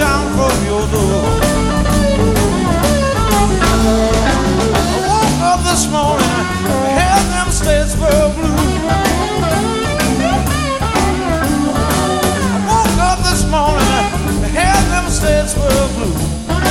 down from your door. I woke up this morning, had them Statesboro blues. I woke up this morning, had them Statesboro blues.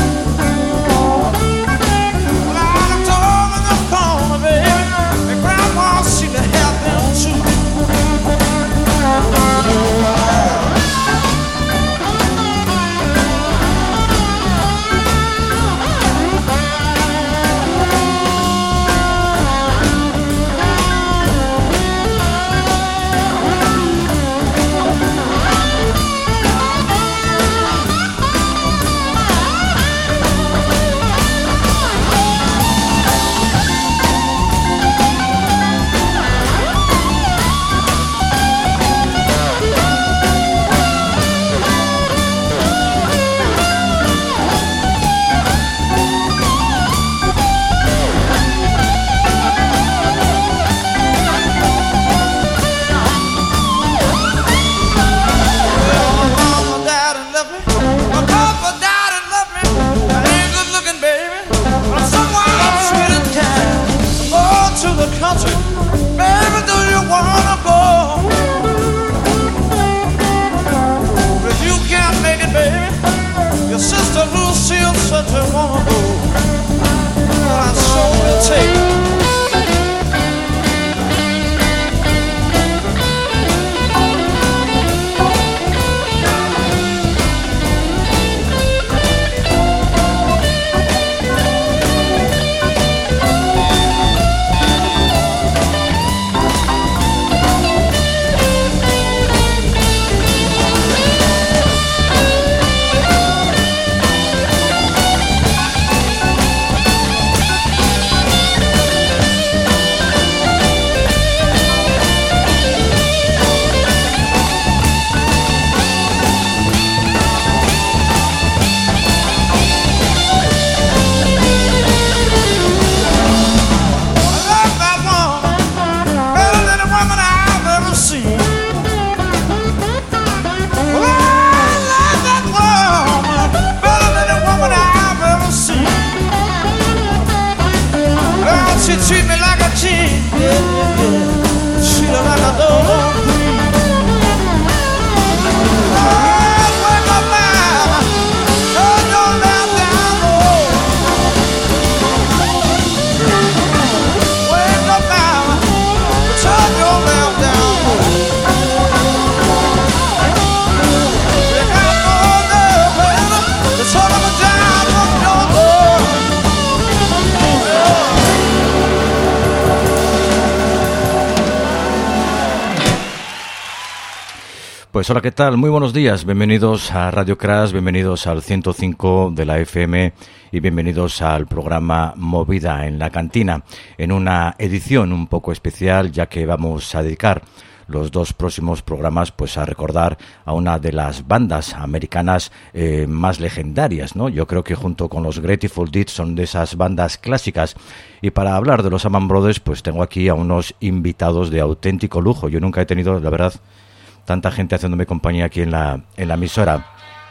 Pues hola, ¿qué tal? Muy buenos días, bienvenidos a Radio Crash, bienvenidos al 105 de la FM y bienvenidos al programa Movida en la Cantina, en una edición un poco especial, ya que vamos a dedicar los dos próximos programas pues a recordar a una de las bandas americanas más legendarias, ¿no? Yo creo que junto con los Grateful Dead son de esas bandas clásicas. Y para hablar de los Allman Brothers, pues tengo aquí a unos invitados de auténtico lujo. Yo nunca he tenido, la verdad, tanta gente haciéndome compañía aquí en la emisora.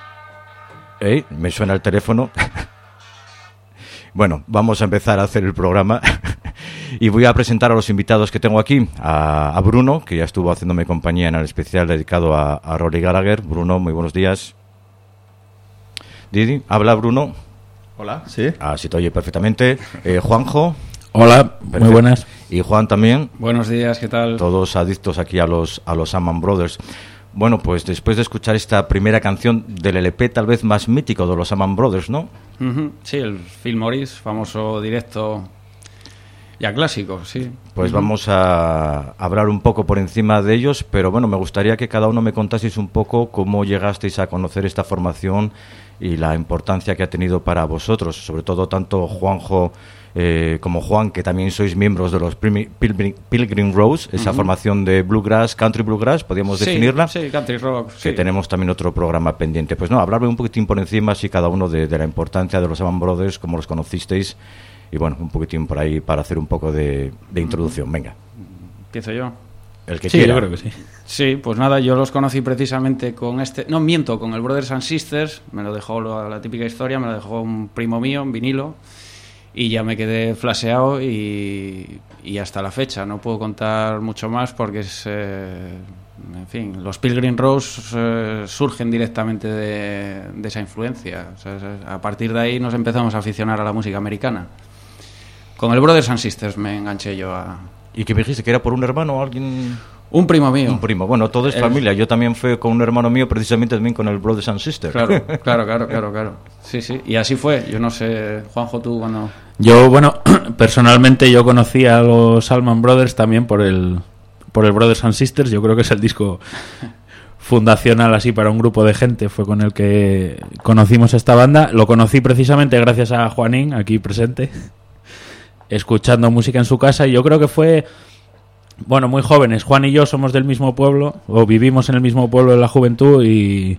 Me suena el teléfono. Bueno, vamos a empezar a hacer el programa. Y voy a presentar a los invitados que tengo aquí. A Bruno, que ya estuvo haciéndome compañía en el especial dedicado a Rory Gallagher. Bruno, muy buenos días. Didi, ¿habla Bruno? Hola, sí. Sí te oye perfectamente. Juanjo. Hola, perfecto. Muy buenas. Y Juan también. Buenos días, ¿qué tal? Todos adictos aquí a los Allman Brothers. Bueno, pues después de escuchar esta primera canción del LP tal vez más mítico de los Allman Brothers, ¿no? Uh-huh. Sí, el Phil Morris, famoso directo ya clásico, sí. Pues vamos a hablar un poco por encima de ellos, pero bueno, me gustaría que cada uno me contaseis un poco cómo llegasteis a conocer esta formación y la importancia que ha tenido para vosotros, sobre todo tanto Juanjo como Juan, que también sois miembros de los Pilgrim Rose, esa formación de bluegrass, country bluegrass, podríamos definirla. Sí, country rock. Que tenemos también otro programa pendiente. Pues no, hablarme un poquitín por encima, así cada uno de la importancia de los Allman Brothers, cómo los conocisteis, y bueno, un poquitín por ahí para hacer un poco de introducción. Venga. ¿Empiezo yo? El que Sí, quiera. yo creo que sí. Sí, pues nada, yo los conocí precisamente con no miento, con el Brothers and Sisters, me lo dejó la típica historia, me lo dejó un primo mío en vinilo y ya me quedé flasheado y hasta la fecha no puedo contar mucho más porque es, en fin, los Pilgrim Rose surgen directamente de esa influencia. O sea, a partir de ahí nos empezamos a aficionar a la música americana. Con el Brothers and Sisters me enganché yo a... ¿Y qué me dijiste? ¿Que era por un hermano o alguien...? Un primo mío. Un primo. Bueno, todo es familia. Yo también fui con un hermano mío, precisamente también con el Brothers and Sisters. Claro. Sí. Y así fue. Yo no sé, Juanjo, tú cuando... Yo, bueno, personalmente yo conocí a los Allman Brothers también por el Brothers and Sisters. Yo creo que es el disco fundacional así para un grupo de gente. Fue con el que conocimos esta banda. Lo conocí precisamente gracias a Juanín, aquí presente, escuchando música en su casa. Y yo creo que fue... Bueno, muy jóvenes. Juan y yo somos del mismo pueblo, o vivimos en el mismo pueblo de la juventud y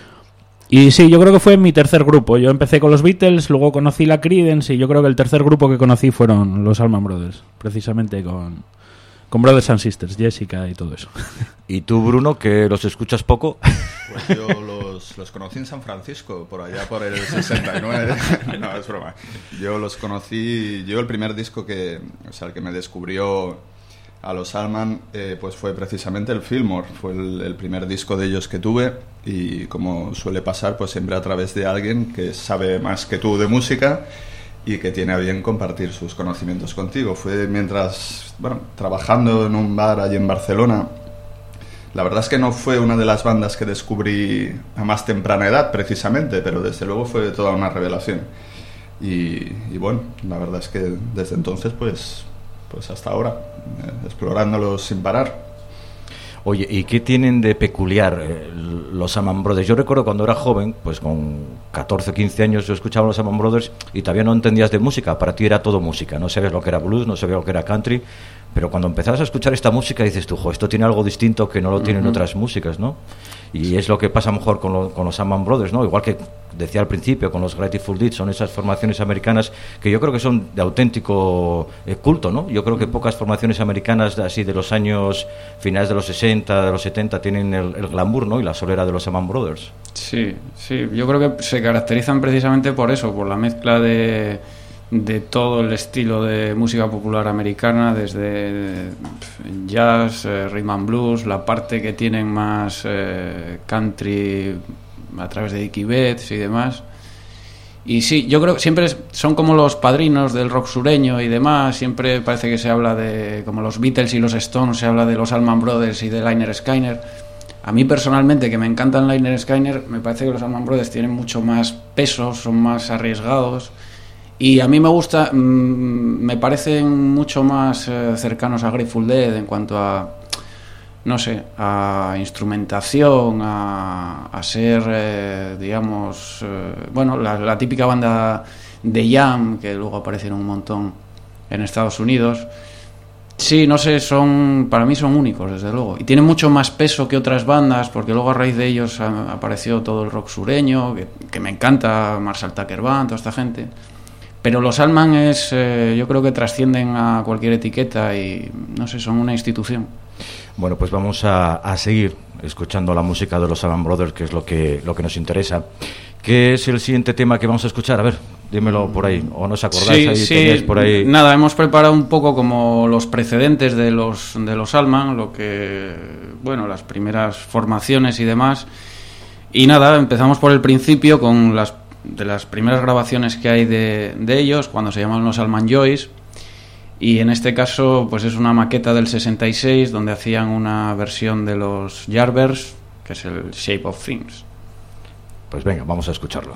sí, yo creo que fue mi tercer grupo. Yo empecé con los Beatles, luego conocí la Creedence y yo creo que el tercer grupo que conocí fueron los Allman Brothers, precisamente con Brothers and Sisters, Jessica y todo eso. ¿Y tú, Bruno, que los escuchas poco? Pues yo los conocí en San Francisco, por allá por el 69. No, es broma. Yo los conocí, el primer disco el que me descubrió a los Allman, pues fue precisamente el Fillmore. Fue el primer disco de ellos que tuve y, como suele pasar, pues siempre a través de alguien que sabe más que tú de música y que tiene a bien compartir sus conocimientos contigo. Fue mientras, trabajando en un bar allí en Barcelona. La verdad es que no fue una de las bandas que descubrí a más temprana edad, precisamente, pero desde luego fue toda una revelación. Y bueno, la verdad es que desde entonces, pues hasta ahora, explorándolos sin parar. Oye, ¿y qué tienen de peculiar los Allman Brothers? Yo recuerdo cuando era joven, pues con 14 o 15 años yo escuchaba los Allman Brothers y todavía no entendías de música, para ti era todo música, no sabías lo que era blues, no sabías lo que era country, pero cuando empezabas a escuchar esta música dices tú, esto tiene algo distinto que no lo tienen otras músicas, ¿no? Y es lo que pasa mejor con los Allman Brothers, ¿no? Igual que decía al principio con los Grateful Dead, son esas formaciones americanas que yo creo que son de auténtico culto, ¿no? Yo creo que pocas formaciones americanas así de los años finales de los 60, de los 70 tienen el glamour, ¿no? Y la solera de los Allman Brothers. Sí, yo creo que se caracterizan precisamente por eso, por la mezcla de todo el estilo de música popular americana, desde jazz, rhythm and blues, la parte que tienen más country a través de Dickie Betts y demás. Y sí, yo creo que siempre son como los padrinos del rock sureño y demás. Siempre parece que se habla de, como los Beatles y los Stones, se habla de los Allman Brothers y de Lynyrd Skynyrd. A mí personalmente, que me encantan Lynyrd Skynyrd, me parece que los Allman Brothers tienen mucho más peso, son más arriesgados. Y a mí me gusta, me parecen mucho más cercanos a Grateful Dead en cuanto a, no sé, a instrumentación, a ser, digamos, la típica banda de jam, que luego aparecen un montón en Estados Unidos. Sí, no sé, para mí son únicos, desde luego. Y tienen mucho más peso que otras bandas, porque luego a raíz de ellos apareció todo el rock sureño, que me encanta, Marshall Tucker Band, toda esta gente. Pero los Allman yo creo que trascienden a cualquier etiqueta y, no sé, son una institución. Bueno, pues vamos a seguir escuchando la música de los Allman Brothers, que es lo que nos interesa. ¿Qué es el siguiente tema que vamos a escuchar? A ver, dímelo por ahí, o no os acordáis. Sí, por ahí. Nada, hemos preparado un poco como los precedentes de los Allman, las primeras formaciones y demás. Y nada, empezamos por el principio con de las primeras grabaciones que hay de ellos, cuando se llaman los Allman Joys, y en este caso pues es una maqueta del 66 donde hacían una versión de los Yardbirds, que es el Shape of Things. Pues venga, vamos a escucharlo.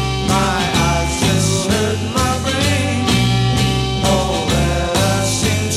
Seem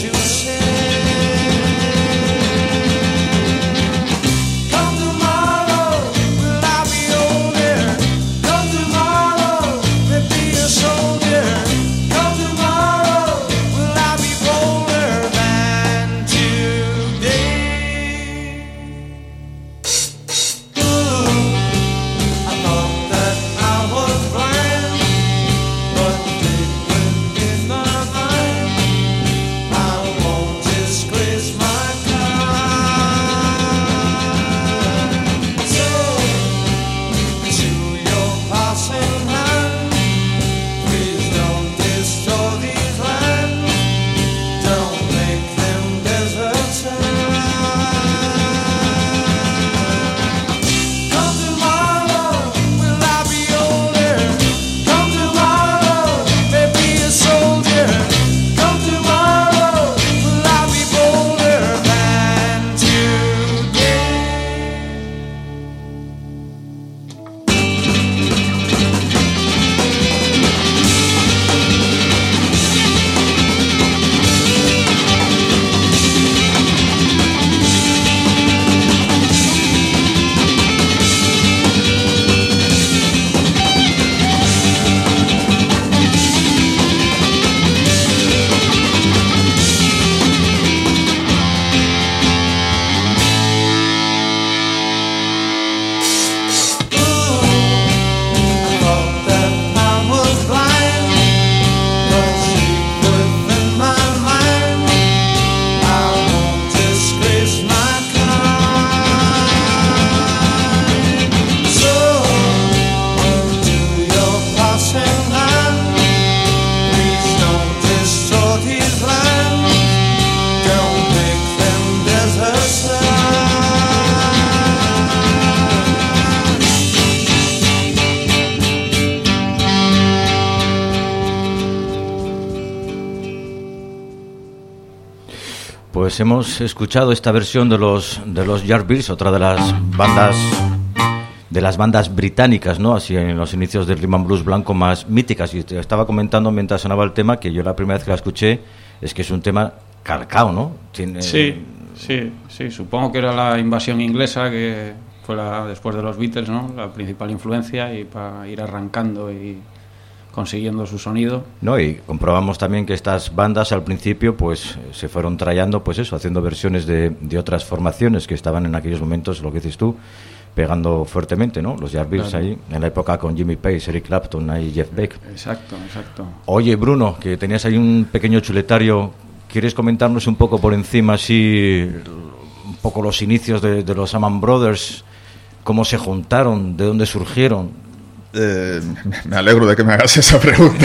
Pues hemos escuchado esta versión de los Yardbirds, otra de las bandas británicas, ¿no? Así en los inicios del rhythm and blues blanco más míticas. Y te estaba comentando mientras sonaba el tema que yo la primera vez que la escuché es que es un tema calcao, ¿no? Tiene... Sí. Supongo que era la invasión inglesa, que fue después de los Beatles, ¿no? La principal influencia, y para ir arrancando y consiguiendo su sonido. No, y comprobamos también que estas bandas al principio pues se fueron trayendo, pues eso, haciendo versiones de otras formaciones que estaban en aquellos momentos, lo que dices tú, pegando fuertemente, ¿no? Los Yardbirds, claro, ahí, en la época con Jimmy Page, Eric Clapton y Jeff Beck. Exacto. Oye, Bruno, que tenías ahí un pequeño chuletario, ¿quieres comentarnos un poco por encima, así, un poco los inicios de los Allman Brothers, cómo se juntaron, de dónde surgieron? Me alegro de que me hagas esa pregunta.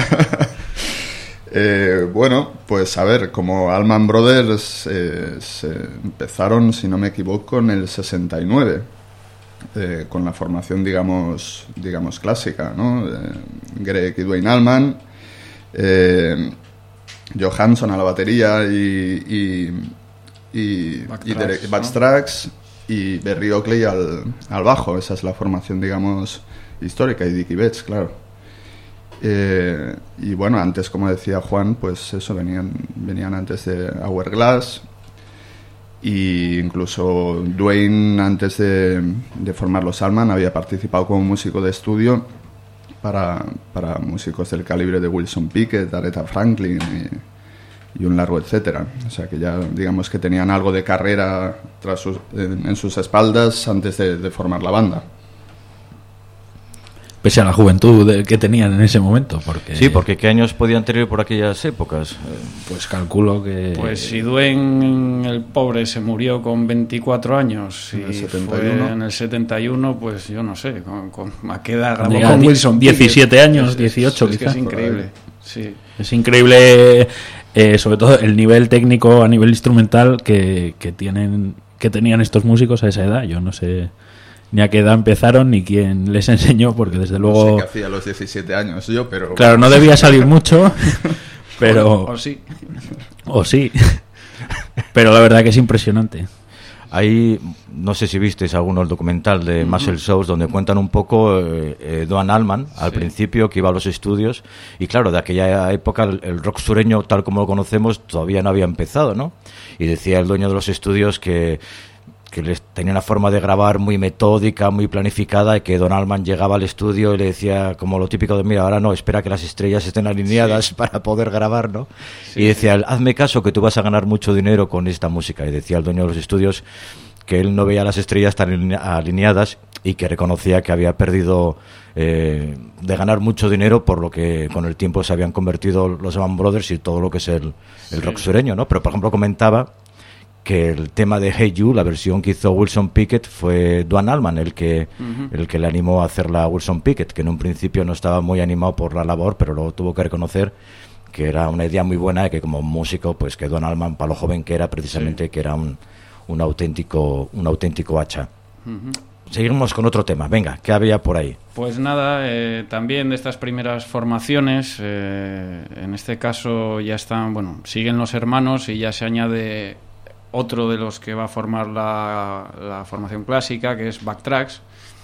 Bueno, pues a ver, como Allman Brothers se empezaron, si no me equivoco, en el 69, con la formación, digamos clásica, ¿no? Greg y Duane Allman, Johansson a la batería y Backtracks, ¿no? Y Berry Oakley al bajo. Esa es la formación, digamos, histórica, y Dickie Betts, claro. Y bueno, antes, como decía Juan, pues eso, venían antes de Hourglass, y incluso Duane, antes de formar los Allman, había participado como músico de estudio para músicos del calibre de Wilson Pickett, Aretha Franklin y un largo etcétera. O sea que ya, digamos, que tenían algo de carrera en sus espaldas antes de formar la banda. Pese a la juventud que tenían en ese momento. Sí, porque ¿qué años podían tener por aquellas épocas? Pues calculo que... Pues si Duane, el pobre, se murió con 24 años y fue en el 71, pues yo no sé, ¿a qué edad grabó con Wilson Pickett? 17 años, 18 quizás. Es que es increíble, sí. Es increíble, sobre todo el nivel técnico a nivel instrumental que tenían estos músicos a esa edad. Yo no sé ni a qué edad empezaron ni quién les enseñó, porque desde luego... No sé qué hacía a los 17 años yo, pero... Claro, no debía salir mucho, pero... O sí. O sí. Pero la verdad que es impresionante. Ahí, no sé si visteis alguno el documental de Muscle Shoals, donde cuentan un poco Duane Allman, al principio, que iba a los estudios, y claro, de aquella época el rock sureño, tal como lo conocemos, todavía no había empezado, ¿no? Y decía el dueño de los estudios que les tenía una forma de grabar muy metódica, muy planificada, y que Don Allman llegaba al estudio y le decía, como lo típico de, mira, ahora no, espera que las estrellas estén alineadas para poder grabar, ¿no? Sí, y decía, hazme caso que tú vas a ganar mucho dinero con esta música. Y decía el dueño de los estudios que él no veía las estrellas tan alineadas y que reconocía que había perdido de ganar mucho dinero por lo que con el tiempo se habían convertido los Allman Brothers y todo lo que es el rock sureño, ¿no? Pero, por ejemplo, comentaba que el tema de Hey You, la versión que hizo Wilson Pickett, fue Duane Allman el que le animó a hacerla a Wilson Pickett, que en un principio no estaba muy animado por la labor, pero luego tuvo que reconocer que era una idea muy buena, y que como músico, pues que Duane Allman, para lo joven que era, precisamente, que era un auténtico hacha. Seguimos con otro tema. Venga, ¿qué había por ahí? Pues nada, también de estas primeras formaciones, en este caso ya están, siguen los hermanos, y ya se añade otro de los que va a formar la formación clásica, que es Backtracks,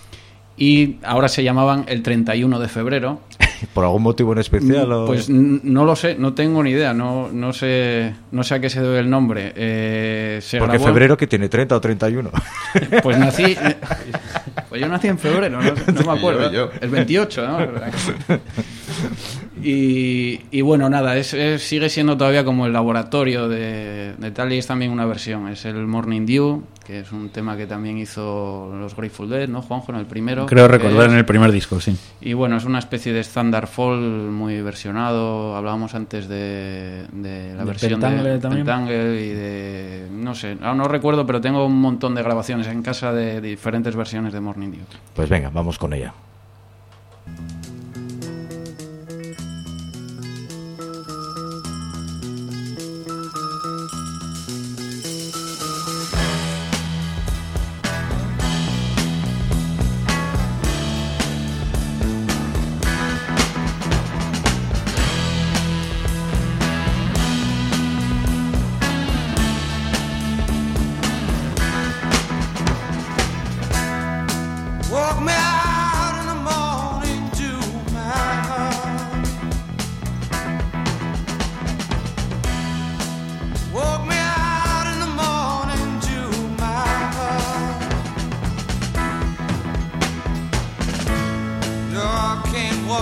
y ahora se llamaban el 31 de febrero. ¿Por algún motivo en especial? Pues no lo sé, no tengo ni idea, no sé a qué se debe el nombre. Porque febrero, que tiene 30 o 31. Pues yo nací en febrero, no me acuerdo. Yo. El 28, ¿no? Y bueno, nada, sigue siendo todavía como el laboratorio de tal, y es también una versión. Es el Morning Dew, que es un tema que también hizo los Grateful Dead, ¿no, Juanjo? En el primero. Creo recordar en el primer disco, sí. Y bueno, es una especie de Thunderfall muy versionado. Hablábamos antes de la versión de Pentangle y de... No sé, no recuerdo, pero tengo un montón de grabaciones en casa de diferentes versiones de Morning Dew. Pues venga, vamos con ella.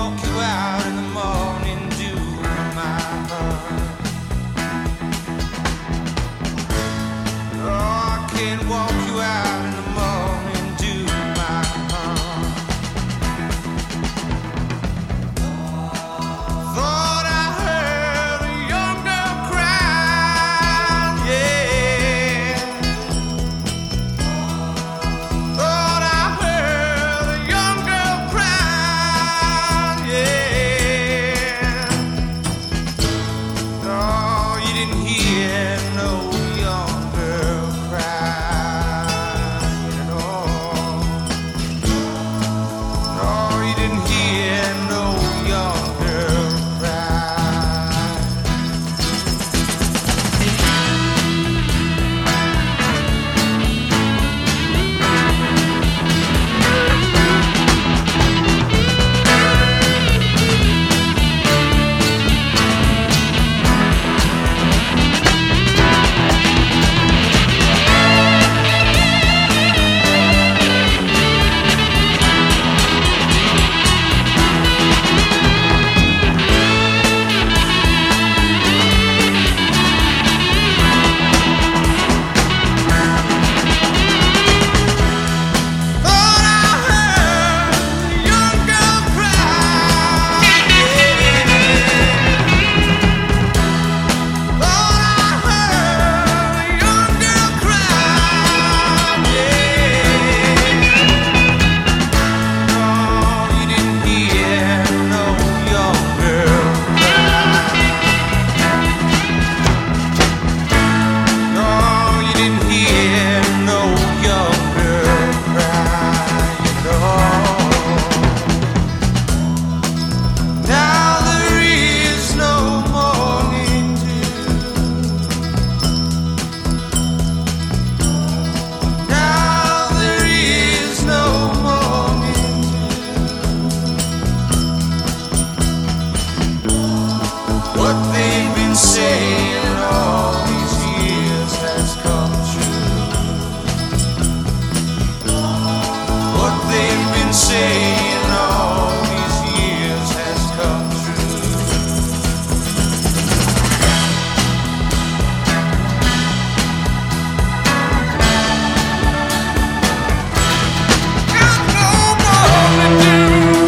walk you out in the morning dew, my heart. Oh, I can't walk you out in the morning dew, my heart. Thought I heard a young girl cry, yeah. Thought I heard a young girl cry, yeah. No, you didn't hear no young girl crying at all. No, you didn't hear no young girl cry. Thought I heard a young girl cry, yeah. Thought I heard a young girl cry, yeah. No, you didn't hear no young girl cry. No, you didn't hear no young girl crying, no. Now there is no morning dew. Now there is no morning dew. What they've been saying all these years has come true. What they've been saying all these years has come true. Got no morning dew.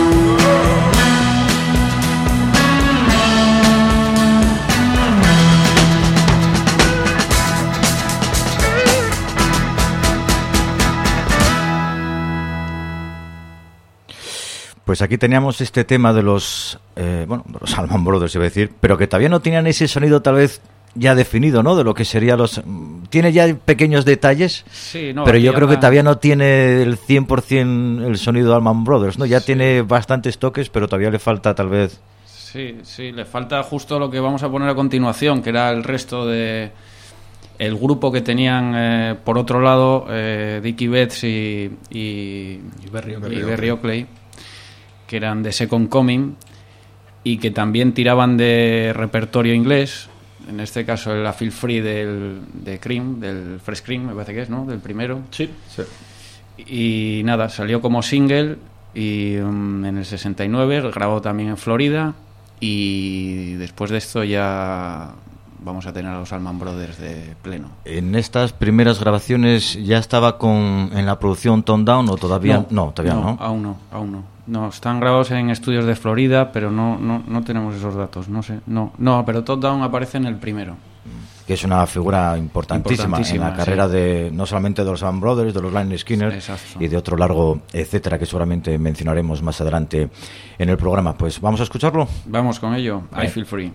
Pues aquí teníamos este tema de los, de los Allman Brothers, iba a decir, pero que todavía no tenían ese sonido tal vez ya definido, ¿no? De lo que sería los... Tiene ya pequeños detalles, Sí, no, pero aquí yo creo que habla- todavía no tiene el 100% el sonido de Allman Brothers, ¿no? Ya tiene bastantes toques, pero todavía le falta tal vez... Sí, sí, le falta justo lo que vamos a poner a continuación, que era el resto de... El grupo que tenían, por otro lado, Dickie Betts y Berry Oakley, que eran de Second Coming, y que también tiraban de repertorio inglés, en este caso la Feel Free de Cream, del Fresh Cream, me parece que es, ¿no? Del primero. Sí. Y nada, salió como single y en el 69, grabó también en Florida, y después de esto ya vamos a tener a los Allman Brothers de pleno. ¿En estas primeras grabaciones ya estaba en la producción Tone Down o todavía no? Todavía no. Aún no. No, están grabados en estudios de Florida, pero no tenemos esos datos, no sé. No, pero Tone Down aparece en el primero. Que es una figura importantísima en la carrera de no solamente de los Allman Brothers, de los Lynyrd Skynyrd. Exacto. Y de otro largo etcétera que seguramente mencionaremos más adelante en el programa. Pues vamos a escucharlo. Vamos con ello. Vale. I Feel Free.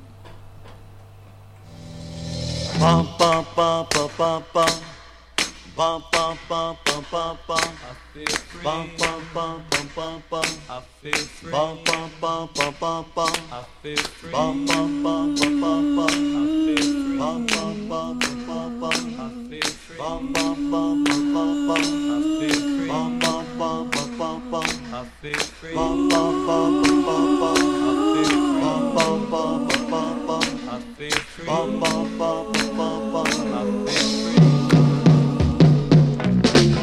Bum bum bum bum bum bum. Bum bum bum bum bum bum. I feel free. Bum bum bum bum bum bum. I feel free. Bum bum bum bum bum bum. I feel free. Bum bum bum bum bum bum. I feel free. Bum bum bum bum bum bum. I feel free. Bum bum bum bum bum bum. I feel free. Bum bum bum bum bum bum. I feel free. Bum bum bum bum bum bum. I feel free. Bum bum bum bum bum bum. I feel free. Bum bum bum bum bum bum. I feel free.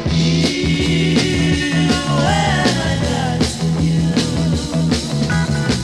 When I got to you.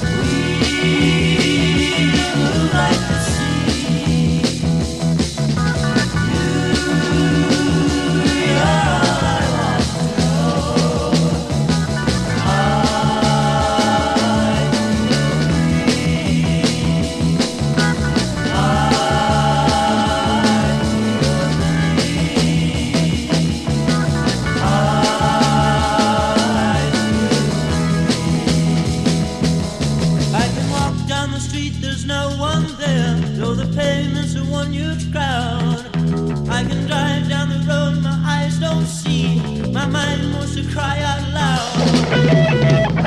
one huge crowd. I can drive down the road, my eyes don't see. My mind wants to cry out loud.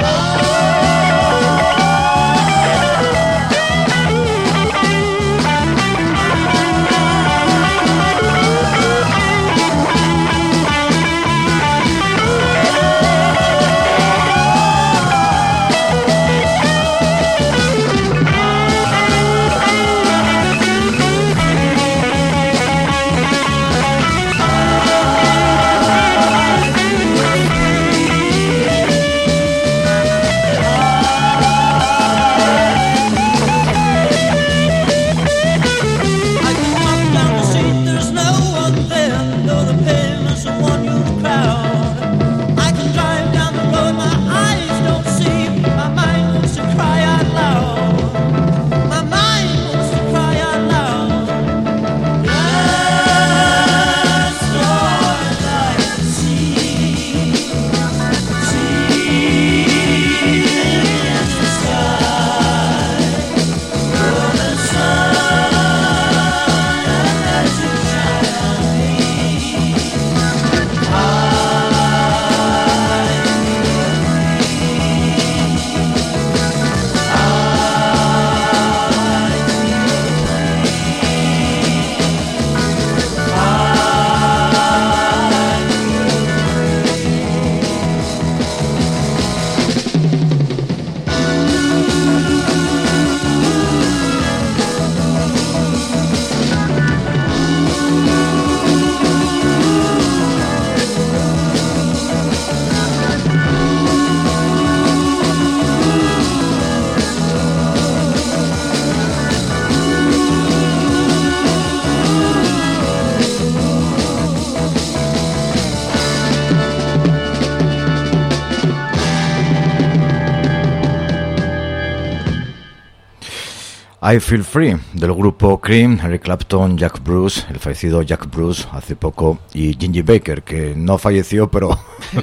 I Feel Free, del grupo Cream, Eric Clapton, Jack Bruce, el fallecido Jack Bruce hace poco, y Ginger Baker, que no falleció, pero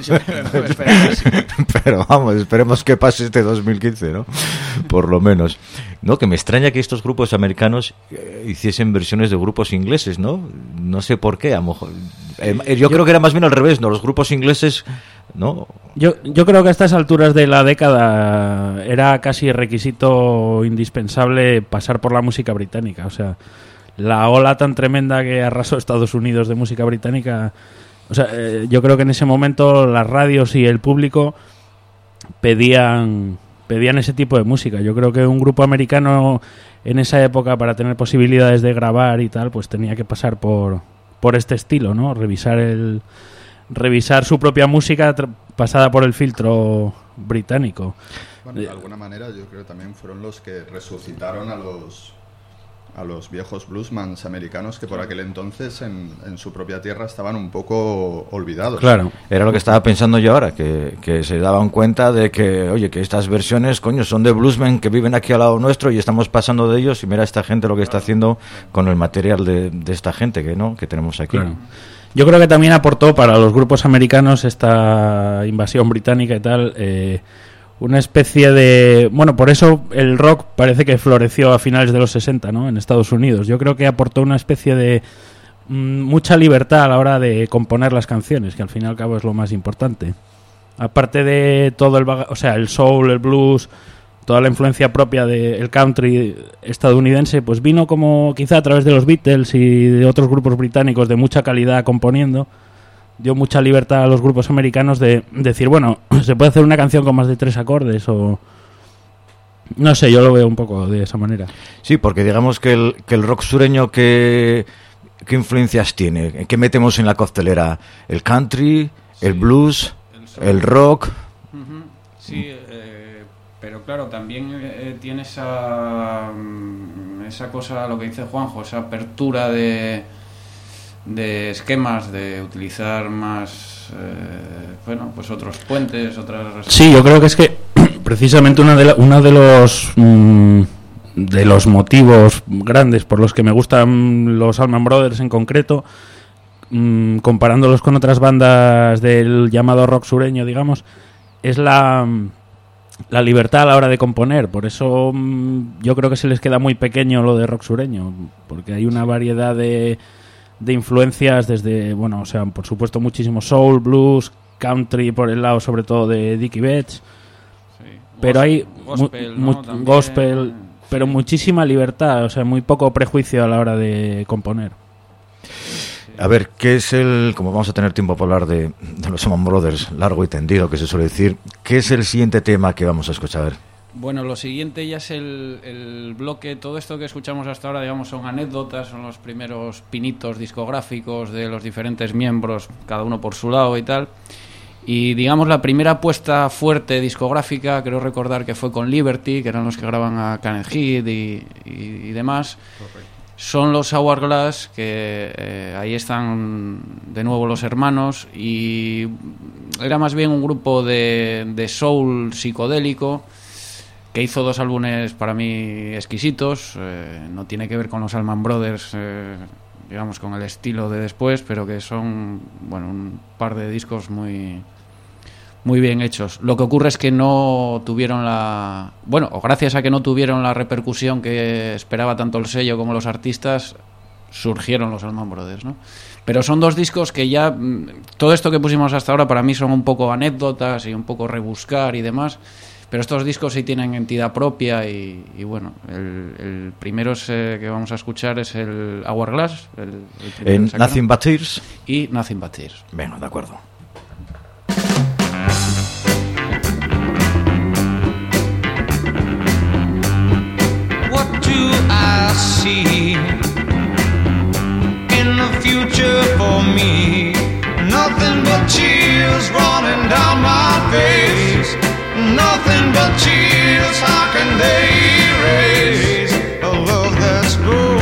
pero vamos, esperemos que pase este 2015, ¿no? Por lo menos. No, que me extraña que estos grupos americanos hiciesen versiones de grupos ingleses, ¿no? No sé por qué, a lo mejor. Yo creo que era más bien al revés, ¿no? Los grupos ingleses, ¿no? Yo creo que a estas alturas de la década era casi requisito indispensable pasar por la música británica. O sea, la ola tan tremenda que arrasó Estados Unidos de música británica. O sea, yo creo que en ese momento las radios y el público pedían ese tipo de música. Yo creo que un grupo americano en esa época, para tener posibilidades de grabar y tal, pues tenía que pasar por este estilo, ¿no? Revisar su propia música pasada por el filtro británico. Bueno, de alguna manera yo creo que también fueron los que resucitaron a los viejos bluesmans americanos que por aquel entonces en su propia tierra estaban un poco olvidados. Claro, era lo que estaba pensando yo ahora, que se daban cuenta de que, oye, que estas versiones, coño, son de bluesmen que viven aquí al lado nuestro y estamos pasando de ellos, y mira esta gente lo que está haciendo con el material de esta gente que tenemos aquí. Claro. Yo creo que también aportó para los grupos americanos esta invasión británica y tal, una especie de... Bueno, por eso el rock parece que floreció a finales de los 60, ¿no? En Estados Unidos. Yo creo que aportó una especie de mucha libertad a la hora de componer las canciones, que al fin y al cabo es lo más importante. Aparte de todo el soul, el blues, toda la influencia propia del country estadounidense, pues vino como quizá a través de los Beatles y de otros grupos británicos de mucha calidad componiendo. Dio mucha libertad a los grupos americanos de decir, bueno, se puede hacer una canción con más de 3 acordes o... No sé, yo lo veo un poco de esa manera. Sí, porque digamos que el rock sureño, ¿qué influencias tiene? ¿Qué metemos en la costelera? ¿El country, el blues, el rock? Sí, pero claro, también tiene esa cosa, lo que dice Juanjo, esa apertura de esquemas, de utilizar más, pues otros puentes, otras... Sí, yo creo que es que precisamente uno de los motivos grandes por los que me gustan los Allman Brothers en concreto, comparándolos con otras bandas del llamado rock sureño, digamos, es la la libertad a la hora de componer. Por eso yo creo que se les queda muy pequeño lo de rock sureño, porque hay una variedad de influencias desde, bueno, o sea, por supuesto muchísimo soul, blues, country por el lado sobre todo de Dickie Betts, pero hay gospel, ¿no? También, gospel, pero sí. muchísima libertad, o sea, muy poco prejuicio a la hora de componer. A ver, ¿qué es como vamos a tener tiempo para hablar de los Allman Brothers, largo y tendido, que se suele decir, ¿qué es el siguiente tema que vamos a escuchar? Bueno, lo siguiente ya es el bloque. Todo esto que escuchamos hasta ahora, digamos, son anécdotas, son los primeros pinitos discográficos de los diferentes miembros, cada uno por su lado y tal. Y digamos, la primera apuesta fuerte discográfica, creo recordar que fue con Liberty, que eran los que graban a Canned Heat y demás. Correcto. Son los Hourglass, que ahí están de nuevo los hermanos, y era más bien un grupo de soul psicodélico que hizo 2 álbumes para mí exquisitos. No tiene que ver con los Allman Brothers, digamos, con el estilo de después, pero que son, bueno, un par de discos muy bien hechos. Lo que ocurre es que no tuvieron o gracias a que no tuvieron la repercusión que esperaba tanto el sello como los artistas, surgieron los Allman Brothers, ¿no? Pero son 2 discos que ya, todo esto que pusimos hasta ahora para mí son un poco anécdotas y un poco rebuscar y demás, pero estos discos sí tienen entidad propia y bueno, el primero que vamos a escuchar es el Hourglass, el Nothing But Tears y Nothing But Tears. Bueno, de acuerdo. I see in the future for me, nothing but tears running down my face, nothing but tears, how can they erase a love that's gone?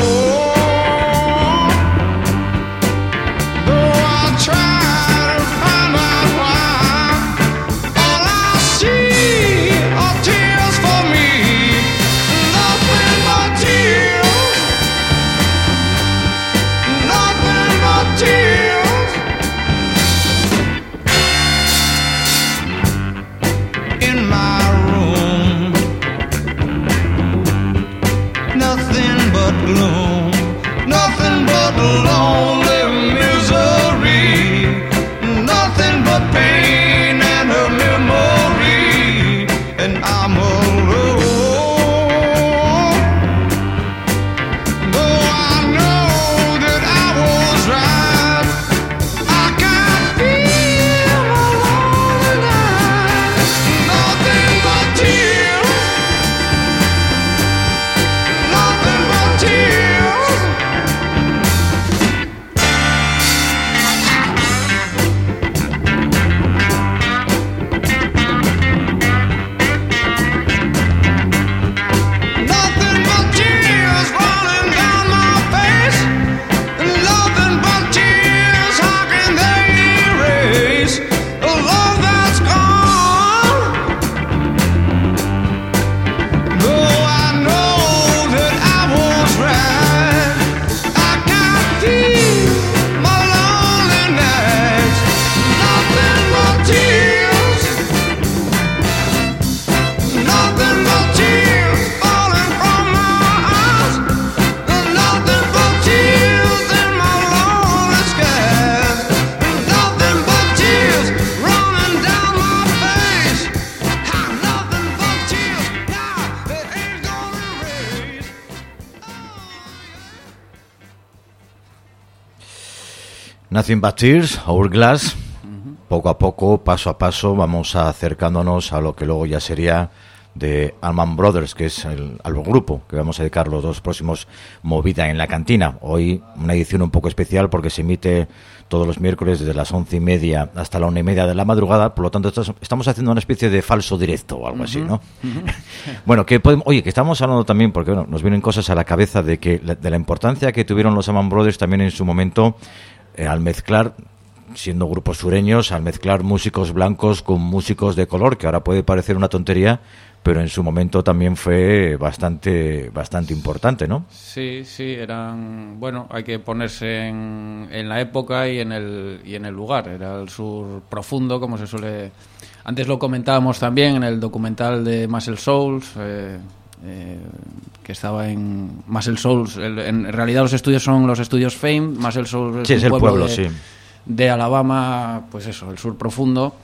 Though I try to find out why, all I see are tears for me, nothing but tears, nothing but tears. In my room, nothing but gloom, nothing but lonely misery, nothing but pain and a memory, and I'm alone. Though I know that I was right, I can't feel my lonely night. Nothing but tears, nothing but tears. Nothing but tears running down my face, nothing but tears, how can they erase a love that's gone? Though I know that I was right, I can't feel my lonely nights. Nothing but tears, nothing but tears falling from my eyes, nothing but tears in my lonely skies, nothing but tears running down my face, nothing but tears now that ain't gonna erase. Nothing But Tears, Hourglass. Poco a poco, paso a paso, vamos acercándonos a lo que luego ya sería de Allman Brothers, que es al grupo que vamos a dedicar los 2 próximos Movida en la Cantina. Hoy una edición un poco especial porque se emite todos los miércoles desde las 11:30 hasta la 1:30 de la madrugada, por lo tanto estamos haciendo una especie de falso directo o algo así, ¿no? Bueno, que estamos hablando también, porque bueno, nos vienen cosas a la cabeza de la importancia que tuvieron los Allman Brothers también en su momento, al mezclar, siendo grupos sureños, al mezclar músicos blancos con músicos de color, que ahora puede parecer una tontería, pero en su momento también fue bastante importante, ¿no? Sí, eran, bueno, hay que ponerse en la época y en el lugar. Era el sur profundo, como se suele Antes lo comentábamos también en el documental de Muscle Souls, que estaba en Muscle Souls. En realidad los estudios son los estudios Fame. Muscle Souls Sí, es el pueblo, sí. de Alabama, pues eso, el sur profundo.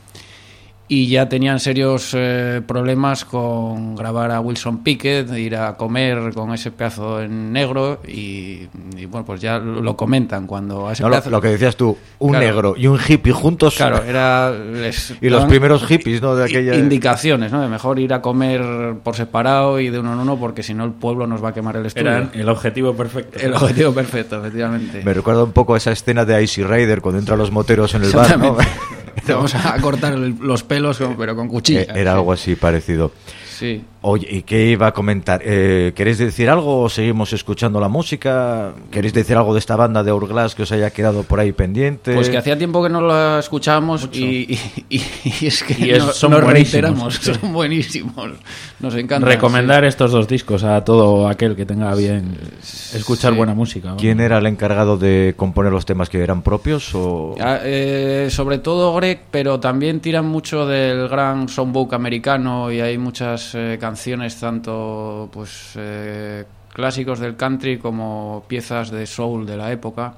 Y ya tenían serios problemas con grabar a Wilson Pickett, ir a comer con ese pedazo en negro y bueno, pues ya lo comentan cuando a ese No, pedazo... lo que decías tú, un Claro. negro y un hippie juntos. Claro, era... Y los primeros hippies, ¿no? De aquella... Indicaciones, ¿no? De mejor ir a comer por separado y de uno en uno, porque si no el pueblo nos va a quemar el estudio. Era el objetivo perfecto. El objetivo perfecto, efectivamente. Me recuerda un poco a esa escena de Icy Rider cuando entran los moteros en el bar, ¿no? Te vamos a cortar los pelos, pero con cuchilla. Era algo así parecido. Sí. Oye, ¿y qué iba a comentar? ¿Queréis decir algo o seguimos escuchando la música? ¿Queréis decir algo de esta banda de Hourglass que os haya quedado por ahí pendiente? Pues que hacía tiempo que no la escuchábamos y es que Y son nos buenísimos, reiteramos, sí. son buenísimos. Nos encanta. Recomendar estos dos discos a todo aquel que tenga bien escuchar Sí. buena música. ¿Quién era el encargado de componer los temas que eran propios? O... Sobre todo Greg, pero también tiran mucho del gran songbook americano y hay muchas canciones tanto pues clásicos del country como piezas de soul de la época.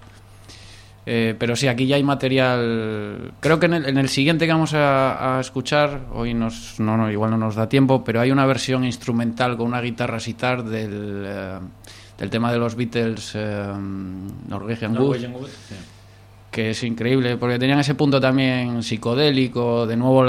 Pero sí, aquí ya hay material. Creo que en el siguiente que vamos a escuchar, hoy igual no nos da tiempo, pero hay una versión instrumental con una guitarra sitar del tema de los Beatles, Norwegian Wood, que es increíble, porque tenían ese punto también psicodélico, de nuevo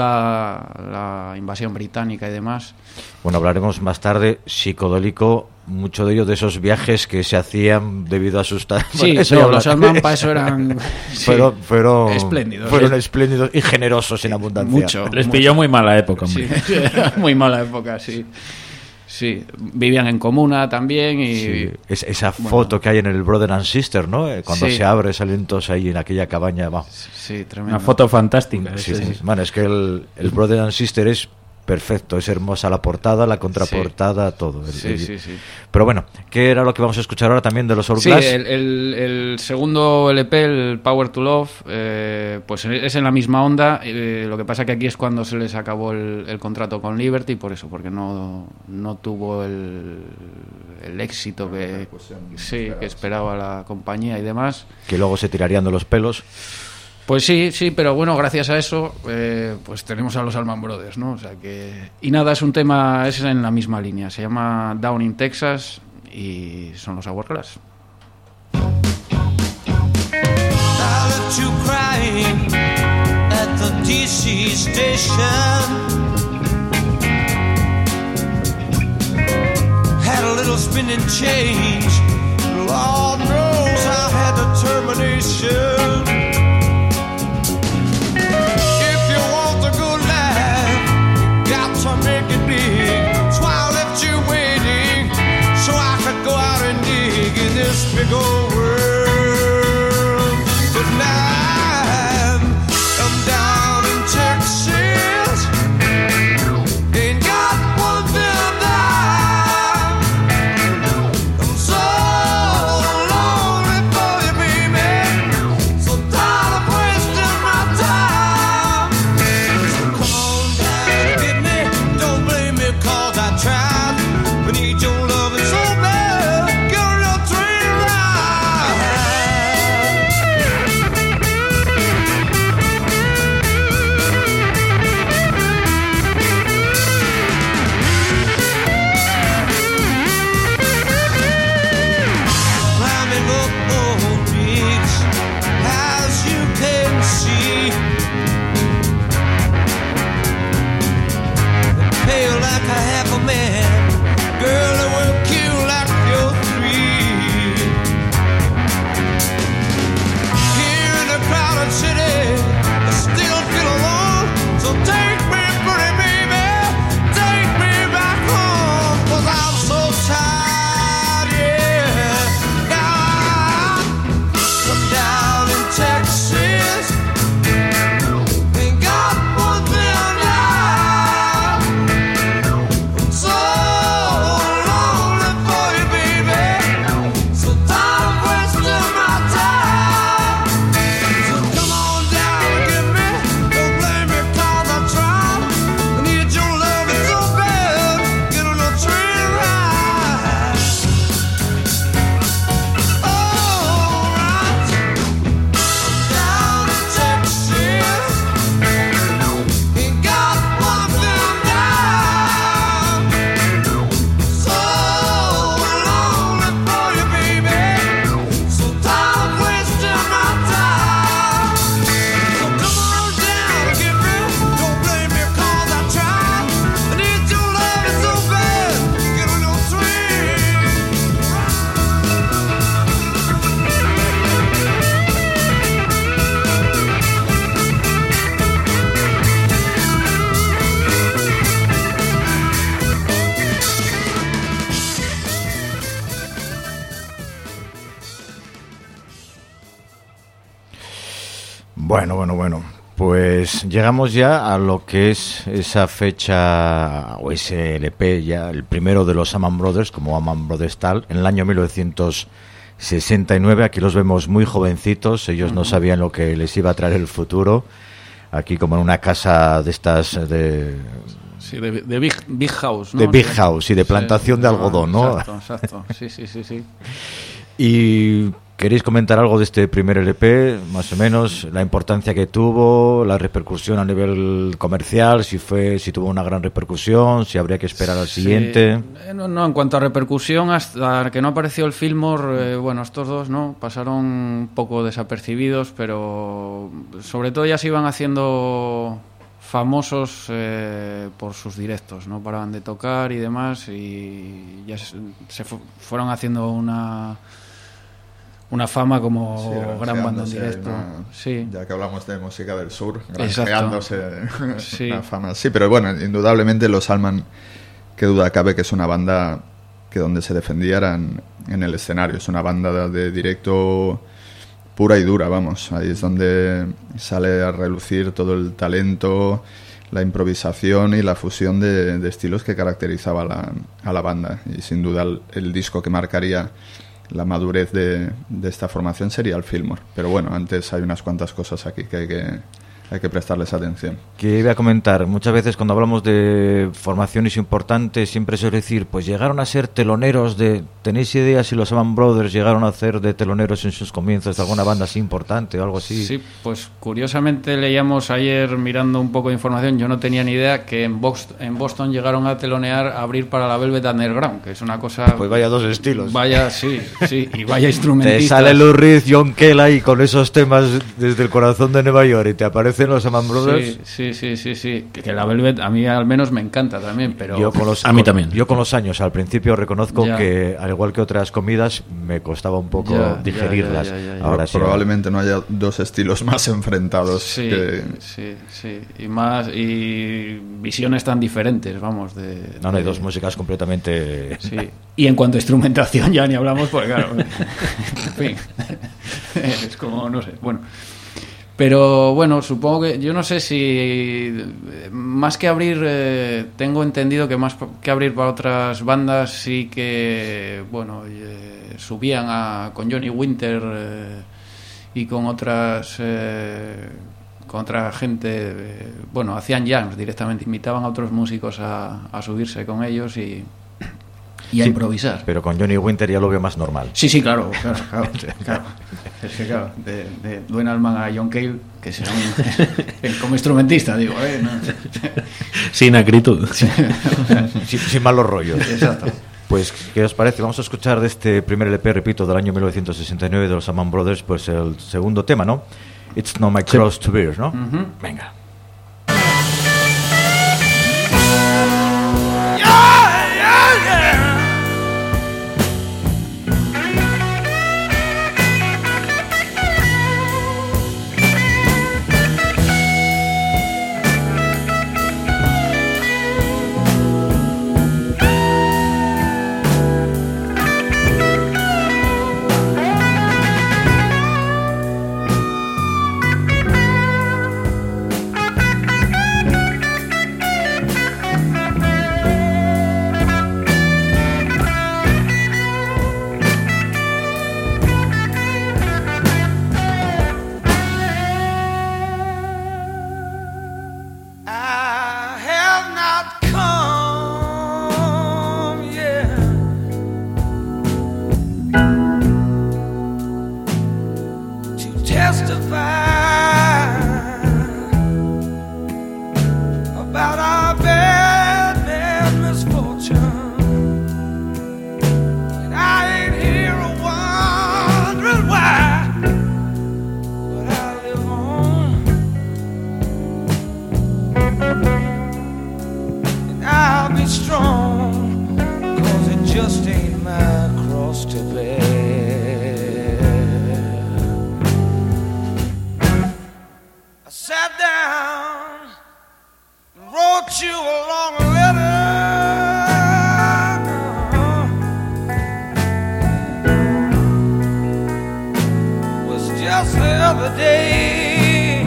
la invasión británica y demás. Bueno, hablaremos más tarde, psicodélico, mucho de ello de esos viajes que se hacían debido a sus... Sí, los Allman para eso eran... sí, fueron espléndidos. Fueron espléndidos y generosos en abundancia. Mucho. Les pilló muy mala época, hombre. Sí, era muy mala época, sí. Sí, vivían en comuna también y... Sí, esa foto que hay en el Brother and Sister, ¿no? Cuando Sí. se abre, salen todos ahí en aquella cabaña. Va. Sí, tremendo. Una foto fantástica. Sí, sí. Bueno, es que el Brother and Sister es perfecto, es hermosa la portada, la contraportada, todo. Sí, sí, sí. Pero bueno, ¿qué era lo que vamos a escuchar ahora también de los Sí, Hourglass? el segundo LP, el Power to Love, pues es en la misma onda. Lo que pasa que aquí es cuando se les acabó el contrato con Liberty, por eso, porque no tuvo el éxito que esperaba la compañía y demás. Que luego se tirarían de los pelos. Pues sí, pero bueno, gracias a eso, pues tenemos a los Allman Brothers, ¿no? O sea que... Y nada, es un tema, es en la misma línea. Se llama Down in Texas y son los Hourglass. I left you crying at the DC station. Had a little spinning change. Lord knows I had determination. If you want a good life, you got to make it big. So I left you waiting, so I could go out and dig in this big old world. But now I'm down in Texas, ain't got one bit of that. I'm so lonely for you, baby, so tired of wasting my time. So come on down, get me, don't blame me 'cause I tried. I need your loving so bad, get on your train ride. Climbing up on peaks, as you can see, pale like a half a man. Girl, I will kill Bueno. Pues llegamos ya a lo que es esa fecha o ese LP, ya el primero de los Allman Brothers, como Allman Brothers tal, en el año 1969. Aquí los vemos muy jovencitos, ellos no sabían lo que les iba a traer el futuro. Aquí como en una casa de estas de... Sí, de big house, ¿no? De big house y de plantación de algodón, ¿no? Exacto. Sí. Y ¿queréis comentar algo de este primer LP, más o menos, la importancia que tuvo, la repercusión a nivel comercial, si tuvo una gran repercusión, si habría que esperar al siguiente? No, en cuanto a repercusión, hasta que no apareció el Fillmore, estos dos no pasaron un poco desapercibidos, pero sobre todo ya se iban haciendo famosos por sus directos, no paraban de tocar y demás, y ya se fueron haciendo una fama como gran banda en directo. Sí. Ya que hablamos de música del sur, Exacto. granjeándose Sí. una fama. Sí, pero bueno, indudablemente los Allman, qué duda cabe que es una banda que donde se defendía eran en el escenario. Es una banda de directo pura y dura, vamos. Ahí es donde sale a relucir todo el talento, la improvisación y la fusión de estilos que caracterizaba a la banda. Y sin duda el disco que marcaría la madurez de esta formación sería el Fillmore. Pero bueno, antes hay unas cuantas cosas aquí que hay que prestarles atención. Que iba a comentar, muchas veces cuando hablamos de formaciones importantes siempre suele decir, pues llegaron a ser teloneros ¿tenéis idea si los Allman Brothers llegaron a hacer de teloneros en sus comienzos de alguna banda así importante o algo así? Sí, pues curiosamente leíamos ayer, mirando un poco de información, yo no tenía ni idea que en Boston llegaron a telonear, a abrir para la Velvet Underground, que es una cosa... Pues vaya dos estilos. Vaya, sí, y vaya instrumentistas. Te sale Lou Reed, John Cale ahí con esos temas desde el corazón de Nueva York y te aparecen los Allman Brothers. Sí. Que la Velvet a mí al menos me encanta también, pero... A mí también. Yo con los años, al principio reconozco Ya. que, al igual que otras comidas, me costaba un poco Ya, digerirlas. ya. Ahora sí. Probablemente no haya dos estilos más enfrentados. Sí, que... sí. Y visiones tan diferentes, vamos. No, hay dos músicas completamente... Sí. Y en cuanto a instrumentación ya ni hablamos, porque claro, en fin, es como, no sé, bueno. Pero bueno, supongo que, yo no sé si más que abrir, tengo entendido que más que abrir para otras bandas, sí que, subían con Johnny Winter y con otras... con otra gente, hacían jams directamente, invitaban a otros músicos a subirse con ellos y a improvisar. Pero con Johnny Winter ya lo veo más normal. Sí, claro. Es que claro, de Duane Allman a John Cale, que será como instrumentista, digo, ¿no? Sin acritud. sin malos rollos. Exacto. Pues, ¿qué os parece? Vamos a escuchar de este primer LP, repito, del año 1969 de los Allman Brothers, pues el segundo tema, ¿no? It's Not My Cross to Bear, ¿no? Uh-huh. Venga. Just the other day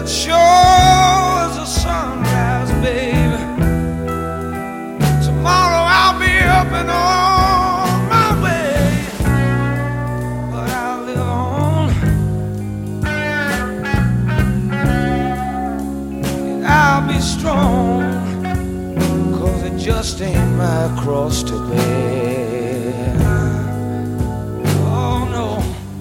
it sure as a sunrise, baby. Tomorrow I'll be up and on my way, but I'll live on, and I'll be strong, 'cause it just ain't my cross to bear. Oh no.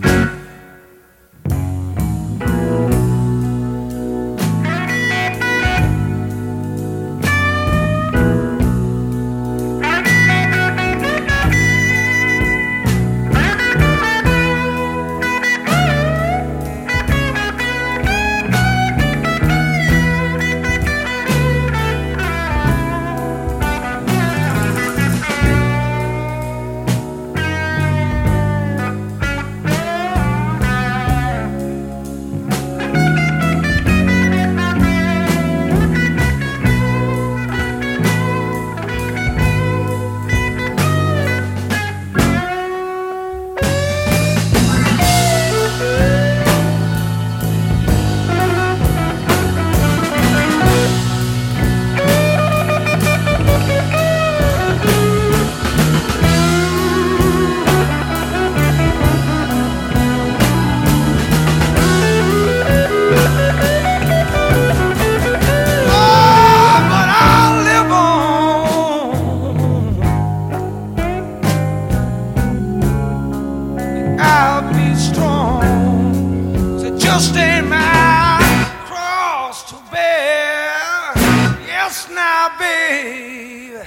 Just ain't my cross to bear. Yes, now, baby.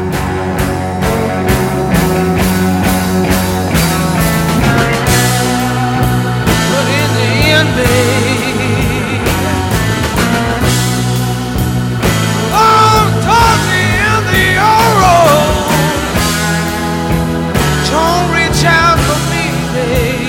But in the end, baby, oh, towards the end of your road, don't reach out for me, baby.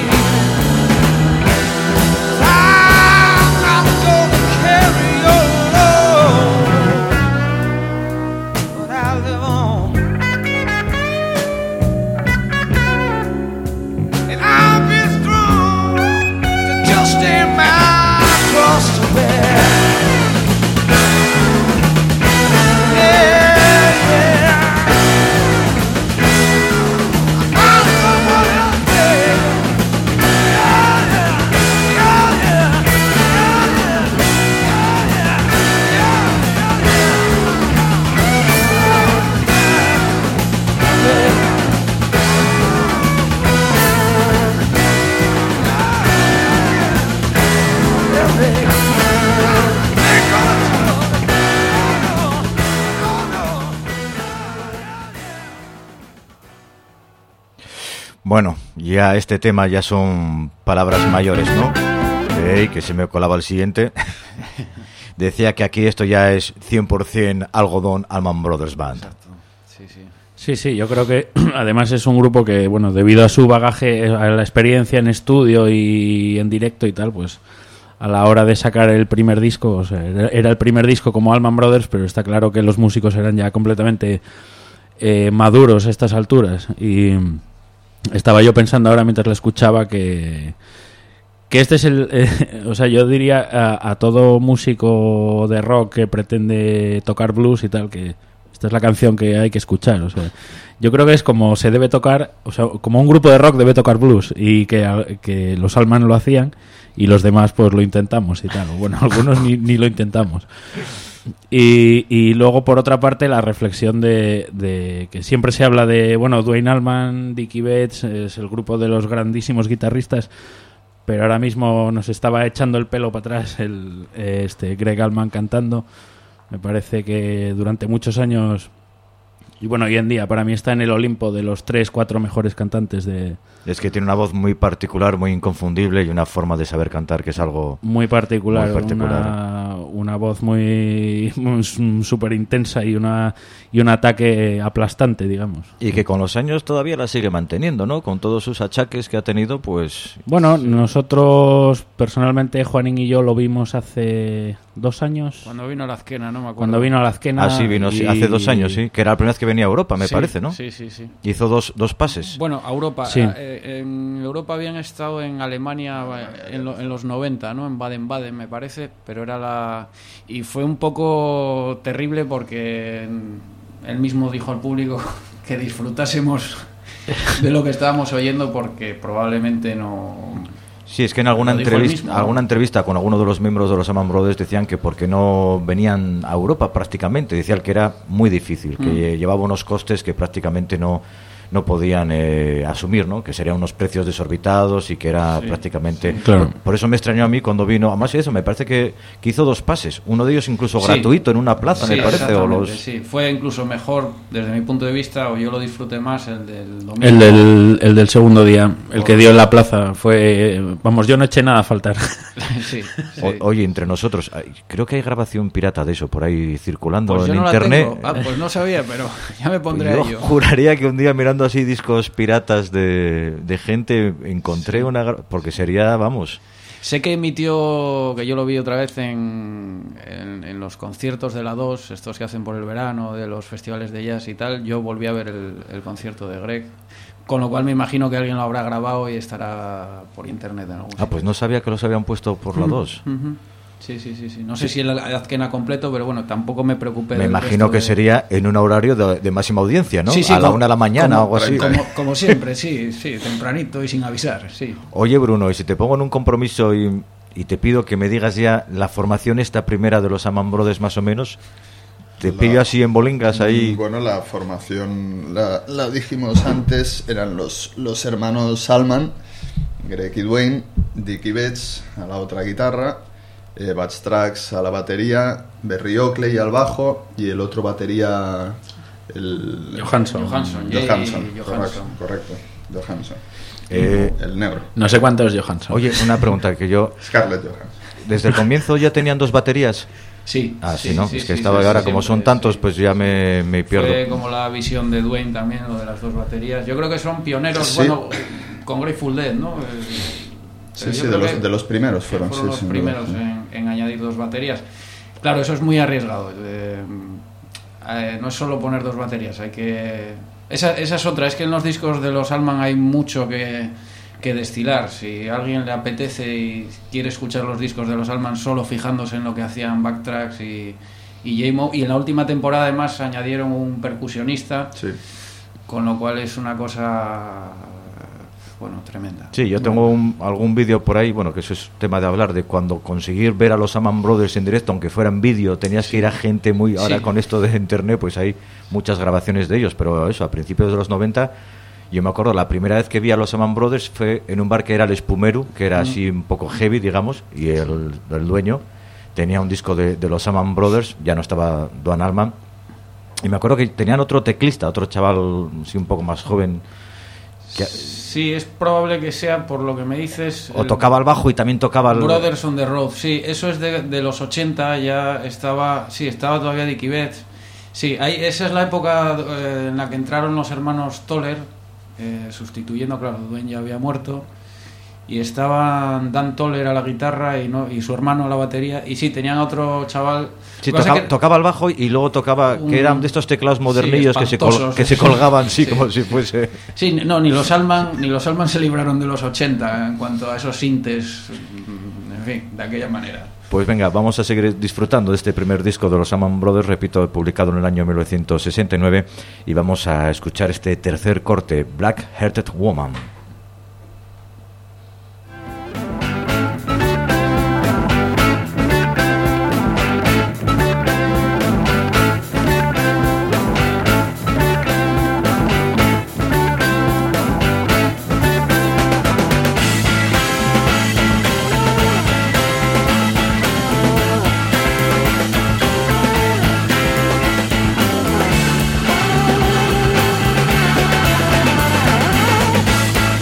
Bueno, ya este tema ya son palabras mayores, ¿no? Que se me colaba el siguiente. Decía que aquí esto ya es 100% algodón Allman Brothers Band. Exacto. Sí, sí. Sí, sí, yo creo que además es un grupo que, bueno, debido a su bagaje, a la experiencia en estudio y en directo y tal, pues a la hora de sacar el primer disco, o sea, era el primer disco como Allman Brothers, pero está claro que los músicos eran ya completamente maduros a estas alturas. Y estaba yo pensando ahora mientras la escuchaba que este es o sea, yo diría a todo músico de rock que pretende tocar blues y tal, que esta es la canción que hay que escuchar. O sea, yo creo que es como se debe tocar, o sea, como un grupo de rock debe tocar blues, y que los Allman lo hacían y los demás pues lo intentamos y tal. Bueno, algunos ni lo intentamos. Y luego, por otra parte, la reflexión de que siempre se habla de, bueno, Duane Allman, Dickie Betts, es el grupo de los grandísimos guitarristas, pero ahora mismo nos estaba echando el pelo para atrás Greg Allman cantando. Me parece que durante muchos años, y bueno, hoy en día para mí está en el Olimpo de los 3-4 mejores cantantes de... Es que tiene una voz muy particular, muy inconfundible, y una forma de saber cantar que es algo muy particular. Muy particular. Una voz muy súper intensa y un ataque aplastante, digamos. Y que con los años todavía la sigue manteniendo, ¿no? Con todos sus achaques que ha tenido, pues... Bueno, nosotros personalmente, Juanín y yo, lo vimos hace 2 años. Cuando vino a la Azquena, no me acuerdo. Cuando vino a la Azquena. Ah, sí, vino sí, hace 2 años, sí, que era la primera vez que venía a Europa, me Sí, parece, ¿no? Sí. Hizo dos pases. Bueno, a Europa. Sí. En Europa habían estado en Alemania en los 90, ¿no? En Baden-Baden, me parece, pero era la... Y fue un poco terrible porque él mismo dijo al público que disfrutásemos de lo que estábamos oyendo porque probablemente no... Sí, es que en alguna Lo dijo él mismo, ¿no? entrevista con alguno de los miembros de los Allman Brothers decían que porque no venían a Europa prácticamente, decían que era muy difícil, que llevaba unos costes que prácticamente no podían asumir, ¿no? Que serían unos precios desorbitados y que era prácticamente... Claro. Por eso me extrañó a mí cuando vino, además eso, me parece que hizo 2 pases, uno de ellos incluso gratuito en una plaza, Sí, me parece. O los... Sí, fue incluso mejor desde mi punto de vista, o yo lo disfruté más el del domingo. El del segundo día, el que dio en la plaza, fue... Vamos, yo no eché nada a faltar. Sí. Oye, entre nosotros, creo que hay grabación pirata de eso por ahí circulando Pues yo en no internet. la tengo. Pues no sabía, pero ya me pondré Yo a ello. juraría que un día mirando así discos piratas de gente encontré porque sería, vamos... Sé que emitió, que yo lo vi otra vez en los conciertos de la 2, estos que hacen por el verano, de los festivales de jazz y tal. Yo volví a ver el concierto de Greg, con lo cual me imagino que alguien lo habrá grabado y estará por internet en algún sitio. Pues no sabía que los habían puesto por la 2. Ujú. Sí. No sé si el Azquena completo, pero bueno, tampoco me preocupé. Me del imagino resto que de... sería en un horario de máxima audiencia, ¿no? Sí, A la como- 1 de la mañana o algo así. Como siempre, sí, tempranito y sin avisar, sí. Oye, Bruno, y si te pongo en un compromiso y te pido que me digas ya la formación esta primera de los Allman Brothers más o menos, te pillo así en bolingas ahí. Bueno, la formación la dijimos antes, eran los hermanos Allman, Greg y Dwayne, Dickie Betts a la otra guitarra, Butch Trax a la batería, Berry Oakley al bajo y el otro batería, el Johansson. Johansson, correcto, Johansson, el negro, No sé cuántos Johansson. Oye, una pregunta que yo... Scarlett Johansson. ¿Desde el comienzo ya tenían 2 baterías? Sí. Ah, sí, ¿no? Es que estaba ahora, como son tantos, pues ya me pierdo. Fue como la visión de Dwayne también, lo de las 2 baterías. Yo creo que son pioneros, Sí. bueno, con Grateful Dead, ¿no? Sí, de los primeros fueron, los sin primeros duda. en añadir 2 baterías. Claro, eso es muy arriesgado. No es solo poner 2 baterías, hay que... Esa es otra, es que en los discos de los Allman hay mucho que destilar. Si a alguien le apetece y quiere escuchar los discos de los Allman solo fijándose en lo que hacían Backtracks y J-Mo, y en la última temporada además añadieron un percusionista, Sí. con lo cual es una cosa, bueno, tremenda. Sí, yo tengo algún vídeo por ahí, bueno, que eso es tema de hablar, de cuando conseguir ver a los Allman Brothers en directo, aunque fuera en vídeo, tenías que ir a gente muy... Ahora Sí. con esto de internet, pues hay muchas grabaciones de ellos, pero eso, a principios de los 90, yo me acuerdo, la primera vez que vi a los Allman Brothers fue en un bar que era el Espumero, que era así un poco heavy, digamos, y el dueño tenía un disco de los Allman Brothers, ya no estaba Duane Allman, y me acuerdo que tenían otro teclista, otro chaval, sí, un poco más joven, que... Sí, es probable que sea, por lo que me dices... O tocaba el bajo y también tocaba el... Brothers on the Road, sí, eso es de los 80, ya estaba todavía Dickie Betts. Sí, esa es la época en la que entraron los hermanos Toller, sustituyendo, claro, Dwayne ya había muerto, y estaban Dan Toller a la guitarra y su hermano a la batería, y sí, tenían otro chaval... Sí, Lo que pasa es que- tocaba el bajo y luego tocaba, que eran de estos teclados modernillos Sí, que se espantosos. colgaban, sí, Sí. como si fuese... Sí, no, ni los Allman se libraron de los 80 en cuanto a esos sintes, en fin, de aquella manera. Pues venga, vamos a seguir disfrutando de este primer disco de los Allman Brothers, repito, publicado en el año 1969, y vamos a escuchar este tercer corte, Black Hearted Woman. Black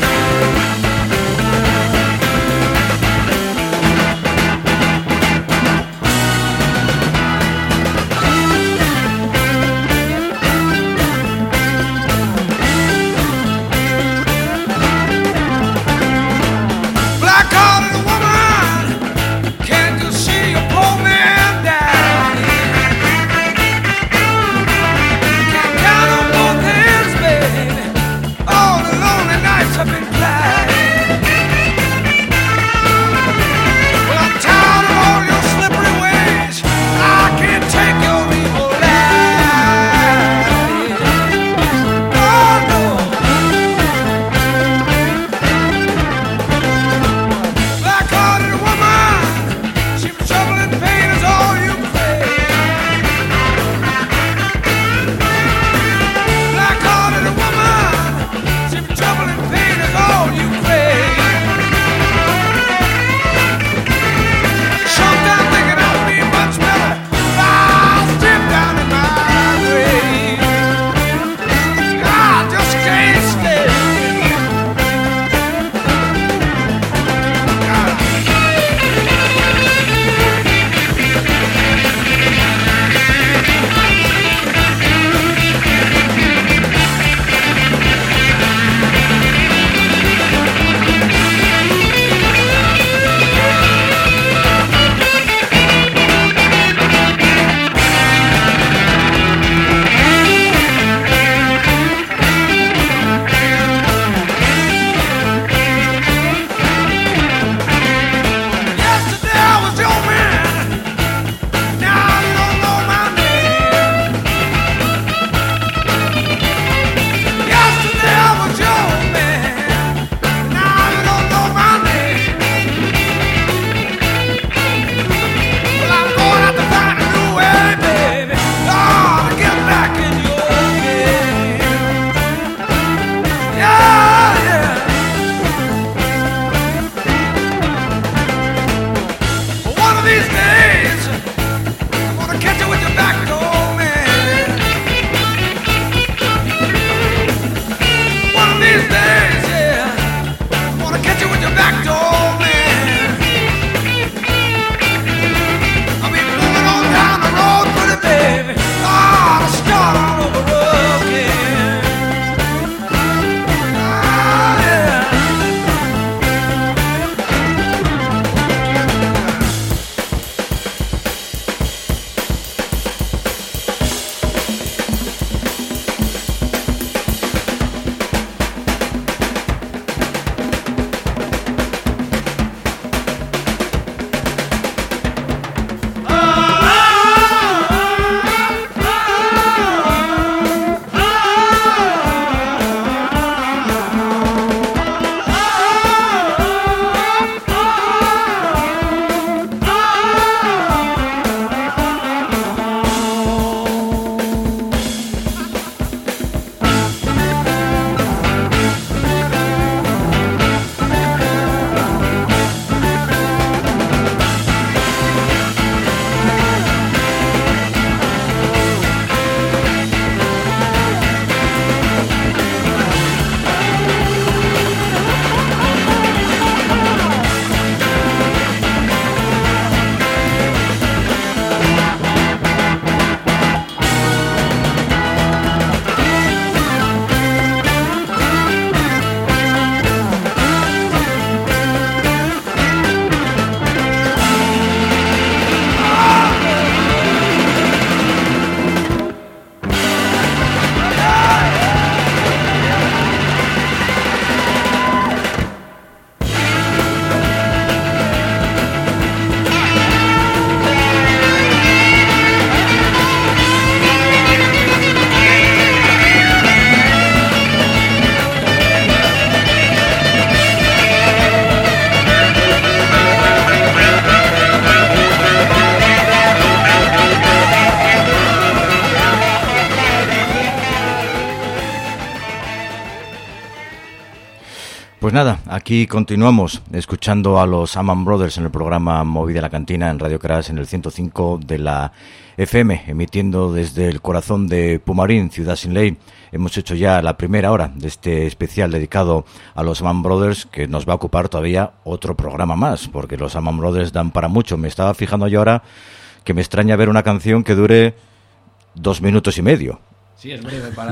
Pues nada, aquí continuamos escuchando a los Allman Brothers en el programa Movida en la Cantina en Radio Crash en el 105 de la FM, emitiendo desde el corazón de Pumarín, Ciudad Sin Ley. Hemos hecho ya la primera hora de este especial dedicado a los Allman Brothers, que nos va a ocupar todavía otro programa más, porque los Allman Brothers dan para mucho. Me estaba fijando yo ahora que me extraña ver una canción que dure 2 minutos y medio. Sí, es breve para...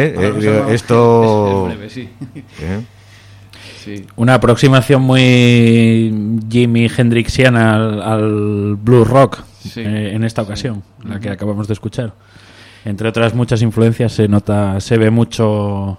Esto... Es breve, sí. Sí. Una aproximación muy Jimi Hendrixiana al blues rock, Sí. En esta ocasión, la que acabamos de escuchar. Entre otras muchas influencias se ve mucho,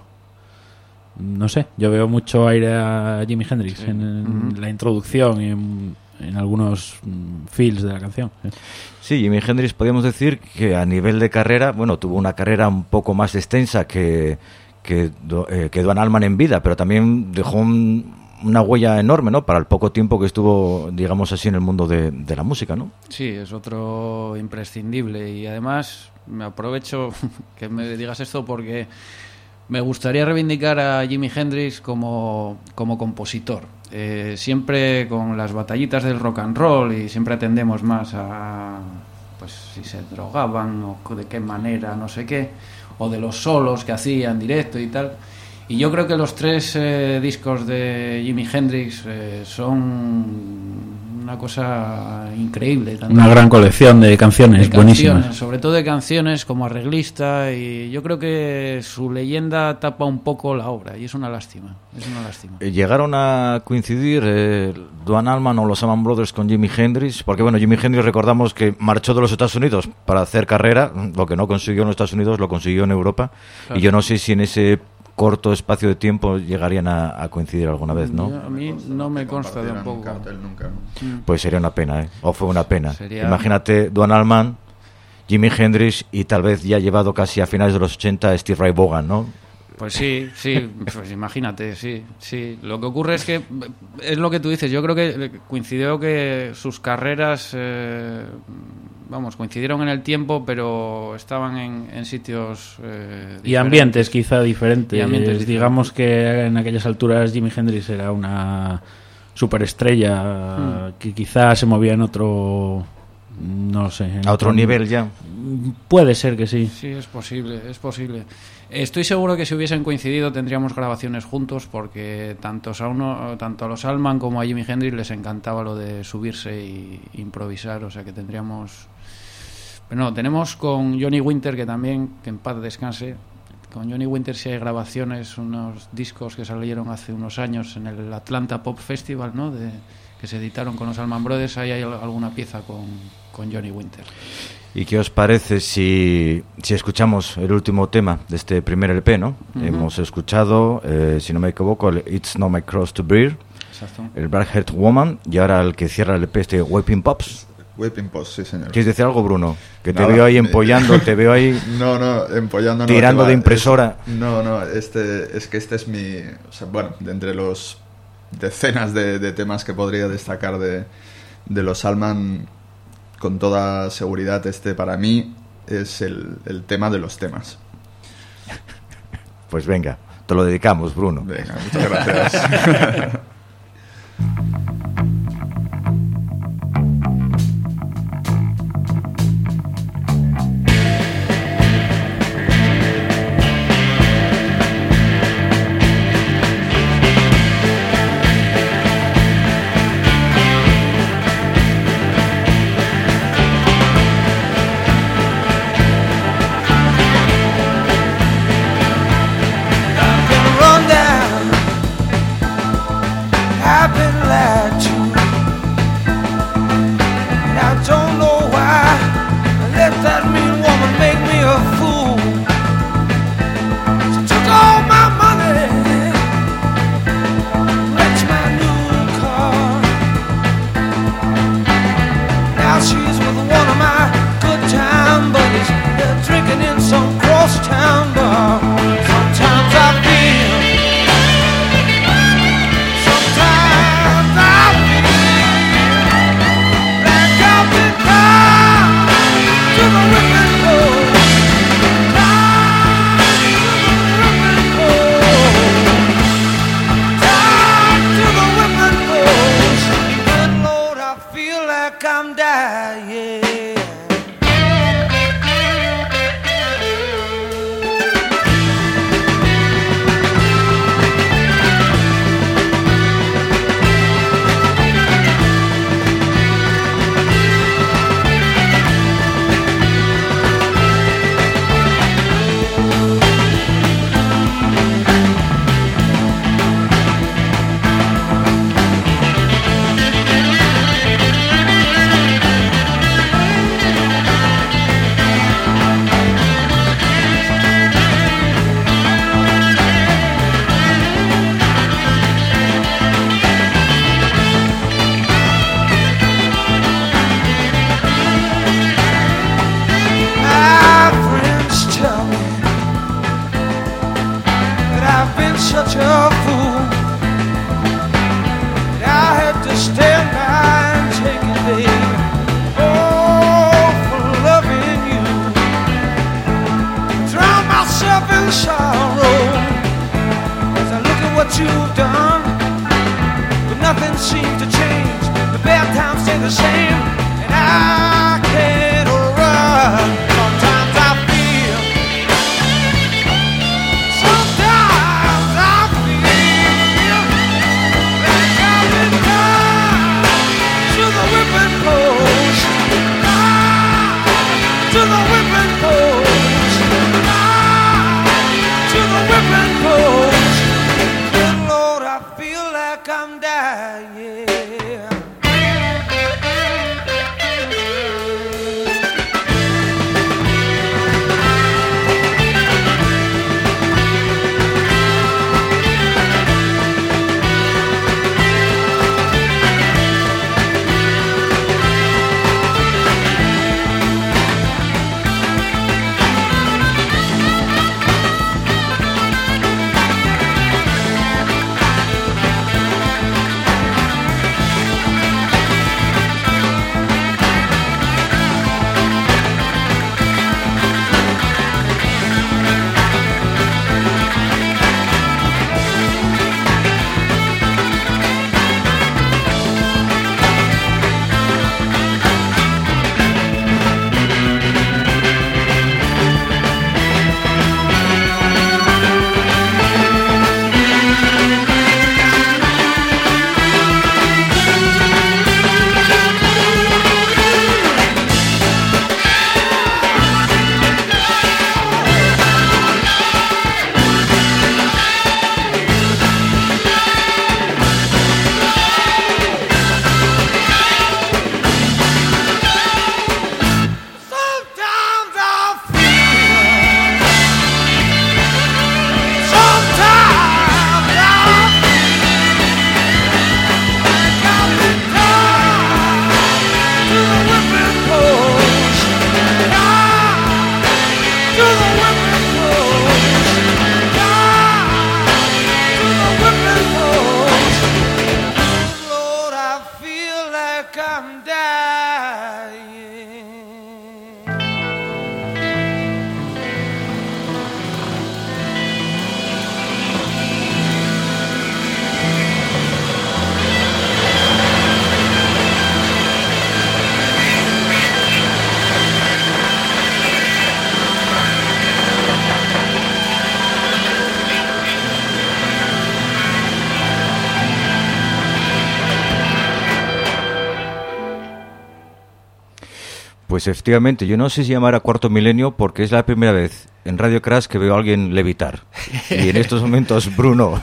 no sé, yo veo mucho aire a Jimi Hendrix en la introducción y en algunos feels de la canción. Sí, Jimi Hendrix podríamos decir que a nivel de carrera, bueno, tuvo una carrera un poco más extensa que Duane Allman en vida, pero también dejó una huella enorme, ¿no? Para el poco tiempo que estuvo, digamos así, en el mundo de la música, ¿no? Sí, es otro imprescindible. Y además me aprovecho que me digas esto porque me gustaría reivindicar a Jimi Hendrix como compositor. Siempre con las batallitas del rock and roll y siempre atendemos más a pues si se drogaban o de qué manera, no sé qué, o de los solos que hacía en directo y tal. Y yo creo que los 3 discos de Jimi Hendrix son una cosa increíble. Una gran colección de canciones buenísimas. Sobre todo de canciones como arreglista, y yo creo que su leyenda tapa un poco la obra y es una lástima. ¿Llegaron a coincidir Duane Allman o los Allman Brothers con Jimi Hendrix? Porque bueno, Jimi Hendrix recordamos que marchó de los Estados Unidos para hacer carrera, lo que no consiguió en los Estados Unidos lo consiguió en Europa, claro. Y yo no sé si en ese corto espacio de tiempo llegarían a coincidir alguna vez, ¿no? A mí no me consta de un poco. Nunca. Pues sería una pena, ¿eh? O fue una pena. Imagínate Duane Allman, Jimi Hendrix y tal vez ya llevado casi a finales de los 80 Steve Ray Vaughan, ¿no? Pues sí, pues imagínate, sí. Lo que ocurre es que es lo que tú dices. Yo creo que coincidió que sus carreras, coincidieron en el tiempo, pero estaban en sitios diferentes. Y ambientes quizá diferentes. Digamos que en aquellas alturas Jimi Hendrix era una superestrella que quizá se movía en otro, no sé, a otro nivel ya. Puede ser que sí. Sí, es posible. Estoy seguro que si hubiesen coincidido tendríamos grabaciones juntos, porque tanto a los Allman como a Jimi Hendrix les encantaba lo de subirse e improvisar, o sea que tendríamos... Pero no, tenemos con Johnny Winter, que en paz descanse. Con Johnny Winter sí hay grabaciones, unos discos que salieron hace unos años en el Atlanta Pop Festival, ¿no? Que se editaron con los Allman Brothers. Ahí hay alguna pieza con Johnny Winter. ¿Y qué os parece si escuchamos el último tema de este primer LP, ¿no? Hemos escuchado, si no me equivoco, el It's Not My Cross to Bear, el Black-Haired Woman, y ahora el que cierra el LP, Whipping Pops. Whipping Pops, sí, señor. ¿Quieres decir algo, Bruno? Que te veo ahí empollando, te veo ahí... No, empollando no. Tirando de impresora. Este es mi... O sea, bueno, de entre los decenas de temas que podría destacar de los Allman, con toda seguridad para mí es el tema de los temas. Pues venga, te lo dedicamos, Bruno. Venga, muchas gracias. I've been such a fool that I had to stand by and take it, baby. Oh, for loving you. Drown myself in sorrow as I look at what you've done, but nothing seems to change. The bad times stay the same, and I can't run. Sometimes I feel, sometimes I feel like I've been tied to the whipping post, to the whipping post, to the whipping post. Good Lord, I feel like I'm dying. Pues efectivamente, yo no sé si llamar a Cuarto Milenio porque es la primera vez en Radio Crash que veo a alguien levitar. Y en estos momentos Bruno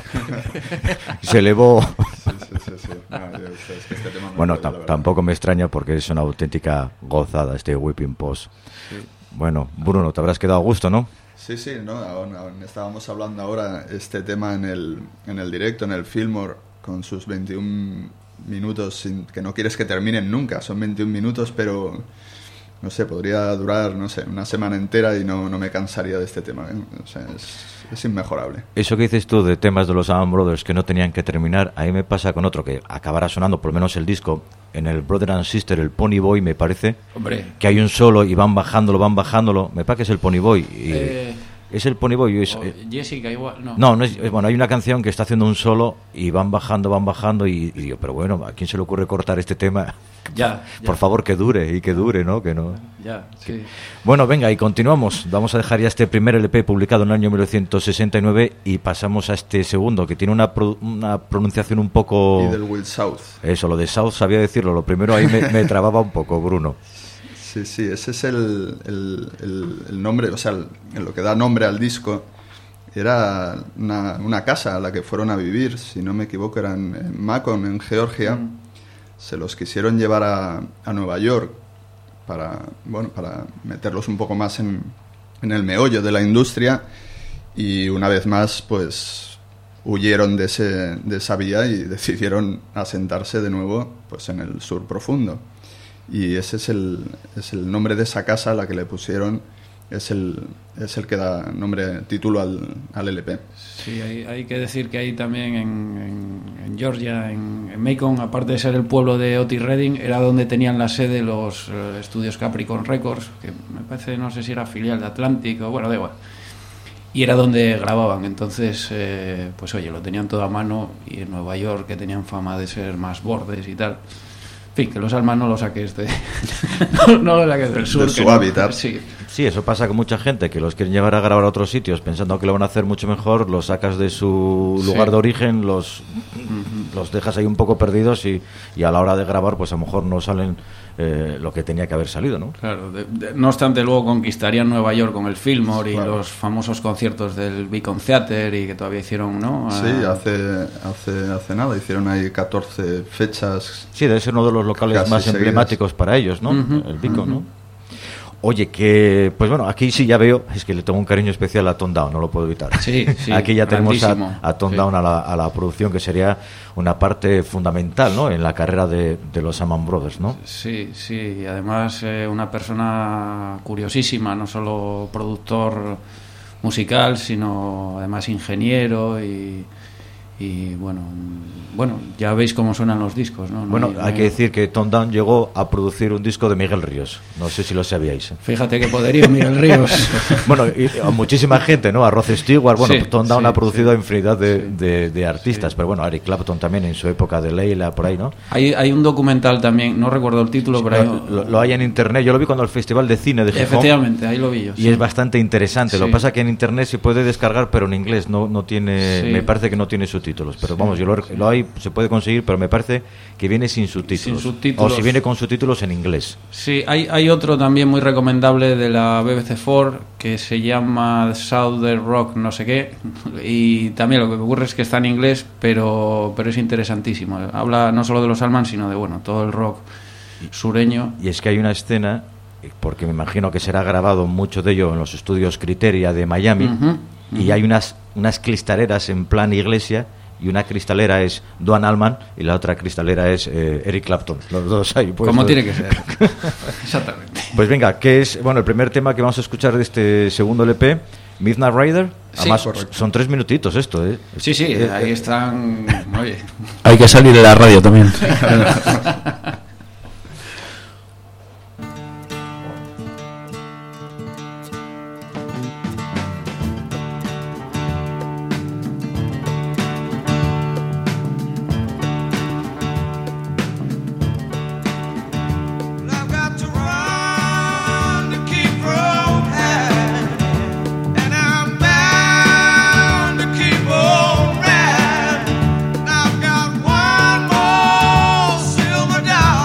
se elevó. Sí. No, es que este tema no Bueno, puedo, la verdad. tampoco me extraña porque es una auténtica gozada este Whipping Post. Sí. Bueno, Bruno, te habrás quedado a gusto, ¿no? Sí, no, aún estábamos hablando ahora este tema en el directo, en el Fillmore, con sus 21 minutos que no quieres que terminen nunca. Son 21 minutos, pero no sé, podría durar, no sé, una semana entera y no me cansaría de este tema, ¿eh? O sea, es inmejorable. Eso que dices tú de temas de los Allman Brothers que no tenían que terminar, a mí me pasa con otro que acabará sonando, por lo menos el disco, en el Brother and Sister, el Pony Boy, me parece. Hombre. Que hay un solo y van bajándolo. Me parece que es el Pony Boy. Y es el Pony Boy. Jessica igual, no. No es, bueno, hay una canción que está haciendo un solo y van bajando y digo, pero bueno, ¿a quién se le ocurre cortar este tema? Ya. Por favor, que dure, ¿no? Que no. Ya, sí. Bueno, venga, y continuamos. Vamos a dejar ya este primer LP publicado en el año 1969 y pasamos a este segundo, que tiene una pronunciación un poco... Idlewild South. Eso, lo de South sabía decirlo. Lo primero ahí me trababa un poco, Bruno. Sí, ese es el nombre, o sea, lo que da nombre al disco. Era una casa a la que fueron a vivir, si no me equivoco, era en Macon, en Georgia. Se los quisieron llevar a Nueva York para meterlos un poco más en el meollo de la industria, y una vez más pues huyeron de esa vía y decidieron asentarse de nuevo pues en el sur profundo, y ese es el nombre de esa casa a la que le pusieron es el que da título al LP. Sí, hay que decir que ahí también en Georgia, en Macon, aparte de ser el pueblo de Otis Redding, era donde tenían la sede los estudios Capricorn Records, que me parece, no sé si era filial de Atlantic o bueno, da igual. Y era donde grababan, entonces, pues oye, lo tenían todo a mano, y en Nueva York, que tenían fama de ser más bordes y tal. En fin, que los Almas no lo saques no lo saques del sur. De su hábitat. Sí. Sí, eso pasa con mucha gente, que los quieren llevar a grabar a otros sitios pensando que lo van a hacer mucho mejor, los sacas de su lugar de origen, los dejas ahí un poco perdidos y a la hora de grabar pues a lo mejor no salen lo que tenía que haber salido, ¿no? Claro, no obstante luego conquistarían Nueva York con el Fillmore y los famosos conciertos del Beacon Theater y que todavía hicieron, ¿no? Sí, hace nada, hicieron ahí 14 fechas. Sí, debe ser uno de los locales Casi más seguidas. emblemáticos para ellos, ¿no? El Beacon, ¿no? Oye, que, pues bueno, aquí sí ya veo, es que le tengo un cariño especial a Tom Down, no lo puedo evitar. Sí, sí, aquí ya tenemos grandísimo. a Tom Down a la producción, que sería una parte fundamental, ¿no?, en la carrera de los Allman Brothers, ¿no? Sí, sí, y además una persona curiosísima, no solo productor musical, sino además ingeniero y bueno, ya veis cómo suenan los discos, ¿no? Bueno, hay que decir que Tom Down llegó a producir un disco de Miguel Ríos, no sé si lo sabíais. Fíjate qué poderío Miguel Ríos. Bueno, y a muchísima gente, ¿no? A Rod Stewart, bueno, Sí, Tom Down sí, ha producido sí. a infinidad de artistas, pero bueno, Eric Clapton también en su época de Leila, por ahí, ¿no? Hay un documental también, no recuerdo el título, pero hay... Lo hay en internet, yo lo vi cuando el Festival de Cine de Gijón. Efectivamente, ahí lo vi yo. Y es bastante interesante. Lo Sí. que pasa es que en internet se puede descargar, pero en inglés no tiene, Sí. me parece que no tiene subtítulos. Pero vamos, yo lo hay, se puede conseguir, pero me parece que viene sin subtítulos. Sin subtítulos. O si viene con subtítulos en inglés. Sí, hay otro también muy recomendable de la BBC4 que se llama Southern Rock no sé qué, y también lo que ocurre es que está en inglés, pero es interesantísimo. Habla no solo de los Allman, sino de bueno, todo el rock sureño. Y es que hay una escena, porque me imagino que será grabado mucho de ello en los estudios Criteria de Miami, y hay unas cristaleras en plan iglesia, y una cristalera es Duane Allman y la otra cristalera es Eric Clapton. Los dos ahí. Pues, Como tiene que ser. Exactamente. Pues venga, que es el primer tema que vamos a escuchar de este segundo LP, Midnight Rider. Sí, Además, correcto. son 3 minutitos esto, ¿eh? Sí, sí, ahí están. Oye. Hay que salir de la radio también. I've got to run to keep from high, and I'm bound to keep on riding. And I've got one more silver dollar.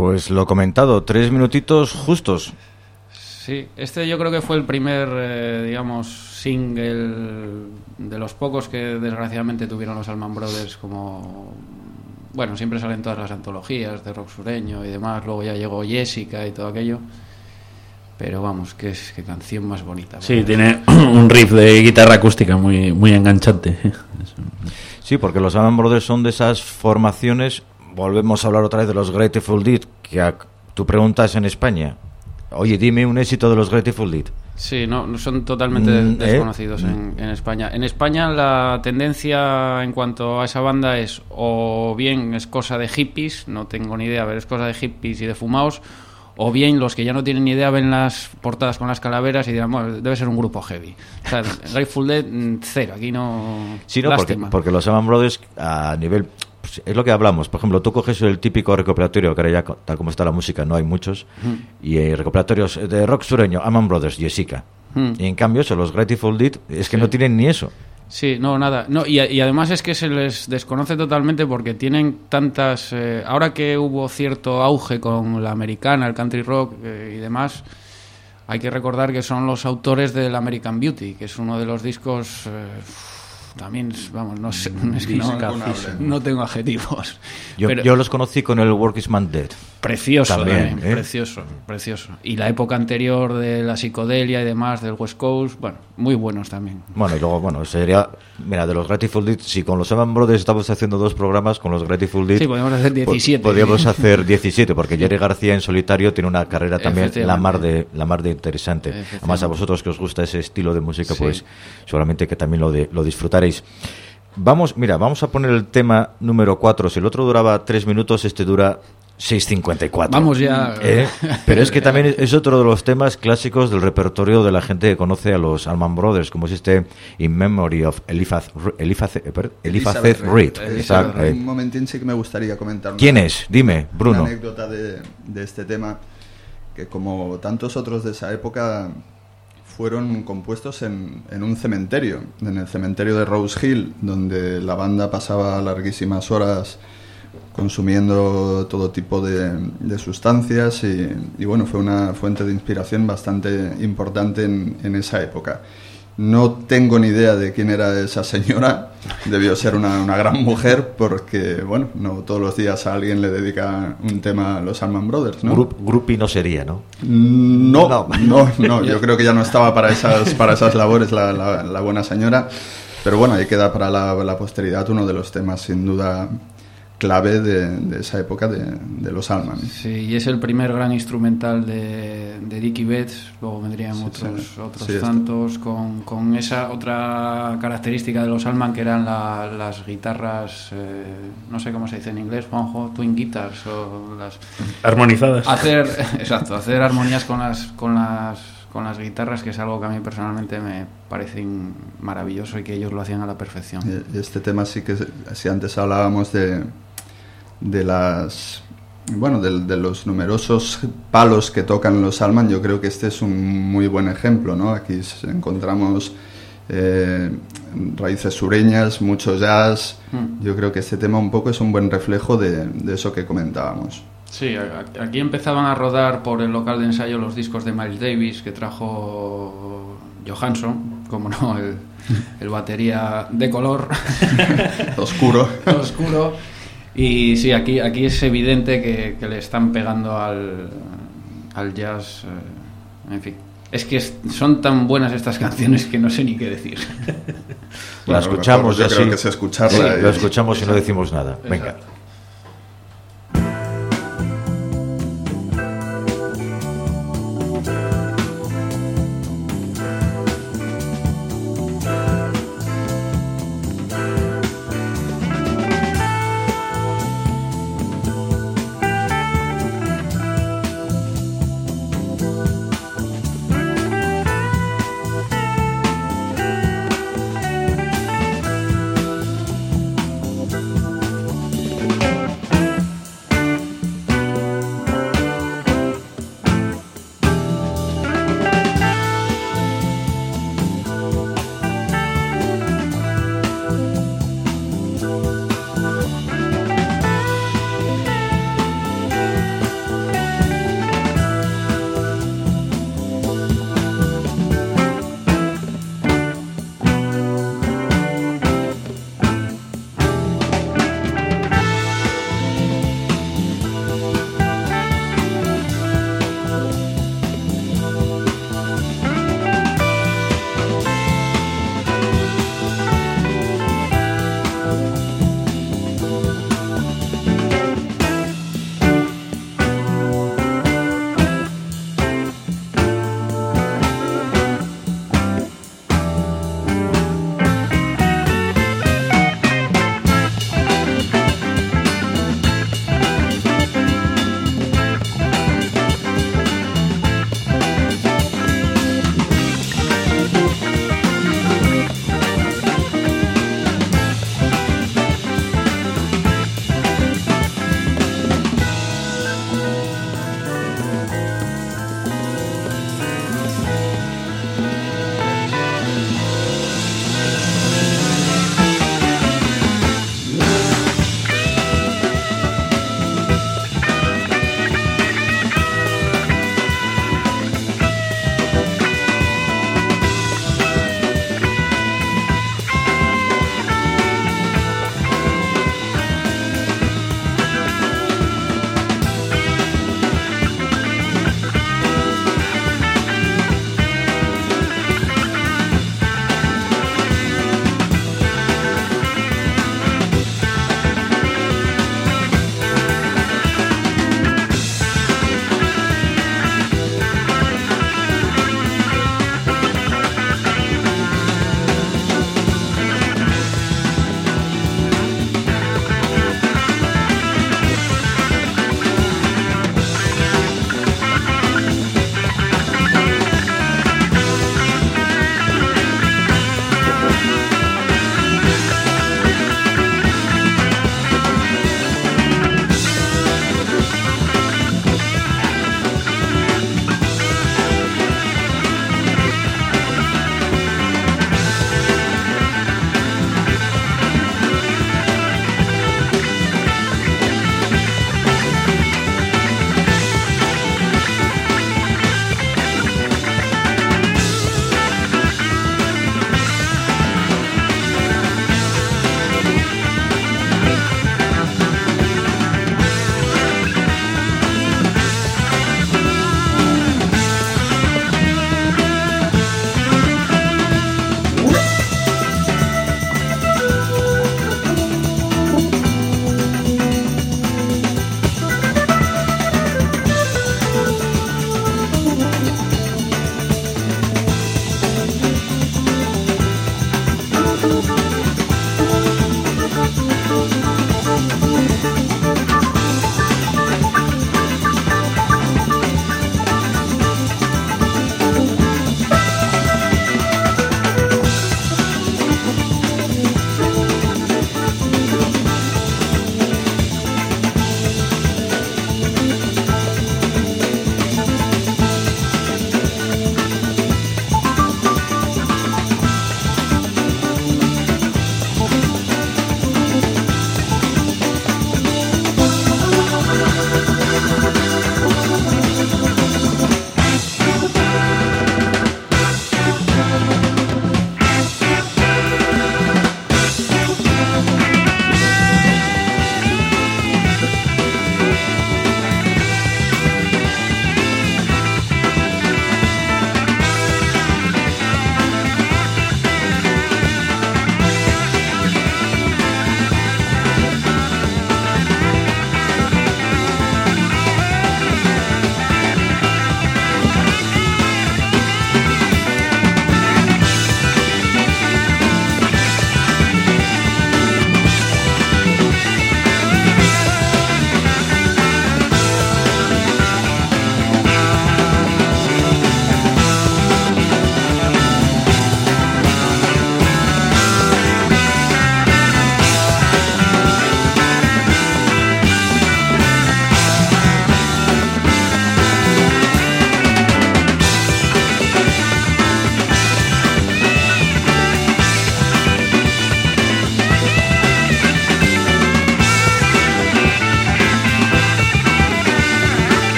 Pues lo comentado, 3 minutitos justos. Sí, este yo creo que fue el primer, digamos, single de los pocos que desgraciadamente tuvieron los Allman Brothers, como... Bueno, siempre salen todas las antologías de rock sureño y demás, luego ya llegó Jessica y todo aquello, pero vamos, qué canción más bonita. Sí, tiene un riff de guitarra acústica muy, muy enganchante. Sí, porque los Allman Brothers son de esas formaciones, volvemos a hablar otra vez de los Grateful Dead, que tú preguntas en España, oye, dime un éxito de los Grateful Dead. Sí, no son totalmente desconocidos en España. En España la tendencia en cuanto a esa banda es o bien es cosa de hippies, no tengo ni idea, pero es cosa de hippies y de fumaos, o bien los que ya no tienen ni idea ven las portadas con las calaveras y dirán, bueno, debe ser un grupo heavy. O sea, Grateful Dead, cero, aquí no... Sí, no, porque los Allman Brothers a nivel... Pues es lo que hablamos, por ejemplo, tú coges el típico recopilatorio, que ahora ya tal como está la música no hay muchos, y recopilatorios de rock sureño, Allman Brothers, Jessica, y en cambio son los Grateful Dead, es que no tienen ni eso. Sí, no, nada. No, y además es que se les desconoce totalmente porque tienen tantas... ahora que hubo cierto auge con la americana, el country rock y demás, hay que recordar que son los autores del American Beauty, que es uno de los discos... también, vamos, no sé, es que no tengo adjetivos. Yo los conocí con el Work Is Man Dead. Precioso también, precioso. Y la época anterior de la psicodelia y demás, del West Coast, bueno, muy buenos también. Bueno, y luego, sería, mira, de los Grateful Dead, si con los Allman Brothers estamos haciendo 2 programas, con los Grateful Dead... Sí, podríamos hacer 17. Podríamos hacer 17, porque Jerry García en solitario tiene una carrera también la mar de interesante. Además, a vosotros que os gusta ese estilo de música, pues seguramente que también lo disfrutaréis. Vamos a poner el tema número 4. Si el otro duraba 3 minutos, este dura 6:54. Vamos ya. Pero es que también es otro de los temas clásicos del repertorio de la gente que conoce a los Allman Brothers, como es este In Memory of Elizabeth Reed. Un momentín sí que me gustaría comentar. ¿Quién es? Dime, Bruno. Una anécdota de este tema, que como tantos otros de esa época fueron compuestos en un cementerio, en el cementerio de Rose Hill, donde la banda pasaba larguísimas horas consumiendo todo tipo de sustancias y bueno, fue una fuente de inspiración bastante importante en esa época. No tengo ni idea de quién era esa señora, debió ser una gran mujer porque, bueno, no todos los días a alguien le dedica un tema a los Allman Brothers, ¿no? Groupie no sería, ¿no? No, yo creo que ya no estaba para esas labores la buena señora, pero bueno, ahí queda para la posteridad uno de los temas sin duda clave de esa época de los Allman. Sí, y es el primer gran instrumental de Dickie Betts, luego vendrían otros tantos, con esa otra característica de los Allman que eran las guitarras, no sé cómo se dice en inglés, Juanjo, twin guitars o las... Armonizadas. Hacer armonías con las guitarras, que es algo que a mí personalmente me parece maravilloso y que ellos lo hacían a la perfección. Y este tema sí que, si antes hablábamos de los numerosos palos que tocan los Allman, yo creo que este es un muy buen ejemplo, ¿no? Aquí encontramos raíces sureñas, mucho jazz. Yo creo que este tema un poco es un buen reflejo de eso que comentábamos. Sí, aquí empezaban a rodar por el local de ensayo los discos de Miles Davis que trajo Johansson, como no, el batería de color oscuro. Y sí, aquí es evidente que le están pegando al jazz, en fin. Es que son tan buenas estas canciones que no sé ni qué decir. La escuchamos, yo creo que es escucharla. Sí, lo escuchamos y no decimos nada. Venga. Exacto.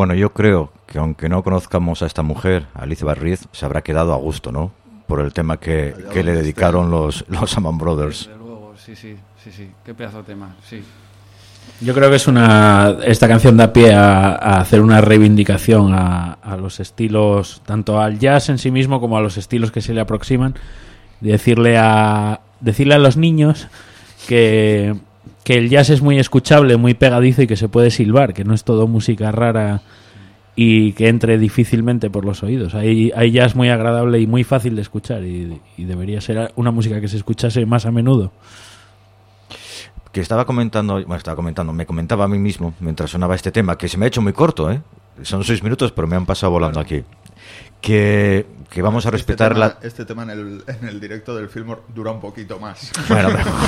Bueno, yo creo que aunque no conozcamos a esta mujer, Alicia Barriz, se habrá quedado a gusto, ¿no? Por el tema que le dedicaron los Allman Brothers. Desde luego, sí. Qué pedazo de tema, sí. Yo creo que esta canción da pie a hacer una reivindicación a los estilos, tanto al jazz en sí mismo como a los estilos que se le aproximan, decirle a los niños que el jazz es muy escuchable, muy pegadizo y que se puede silbar, que no es todo música rara y que entre difícilmente por los oídos. Hay jazz muy agradable y muy fácil de escuchar y debería ser una música que se escuchase más a menudo. Que me comentaba a mí mismo mientras sonaba este tema, que se me ha hecho muy corto, ¿eh? Son 6 minutos, pero me han pasado volando aquí. Que vamos a respetar Este tema en el directo del Fillmore dura un poquito más. Bueno,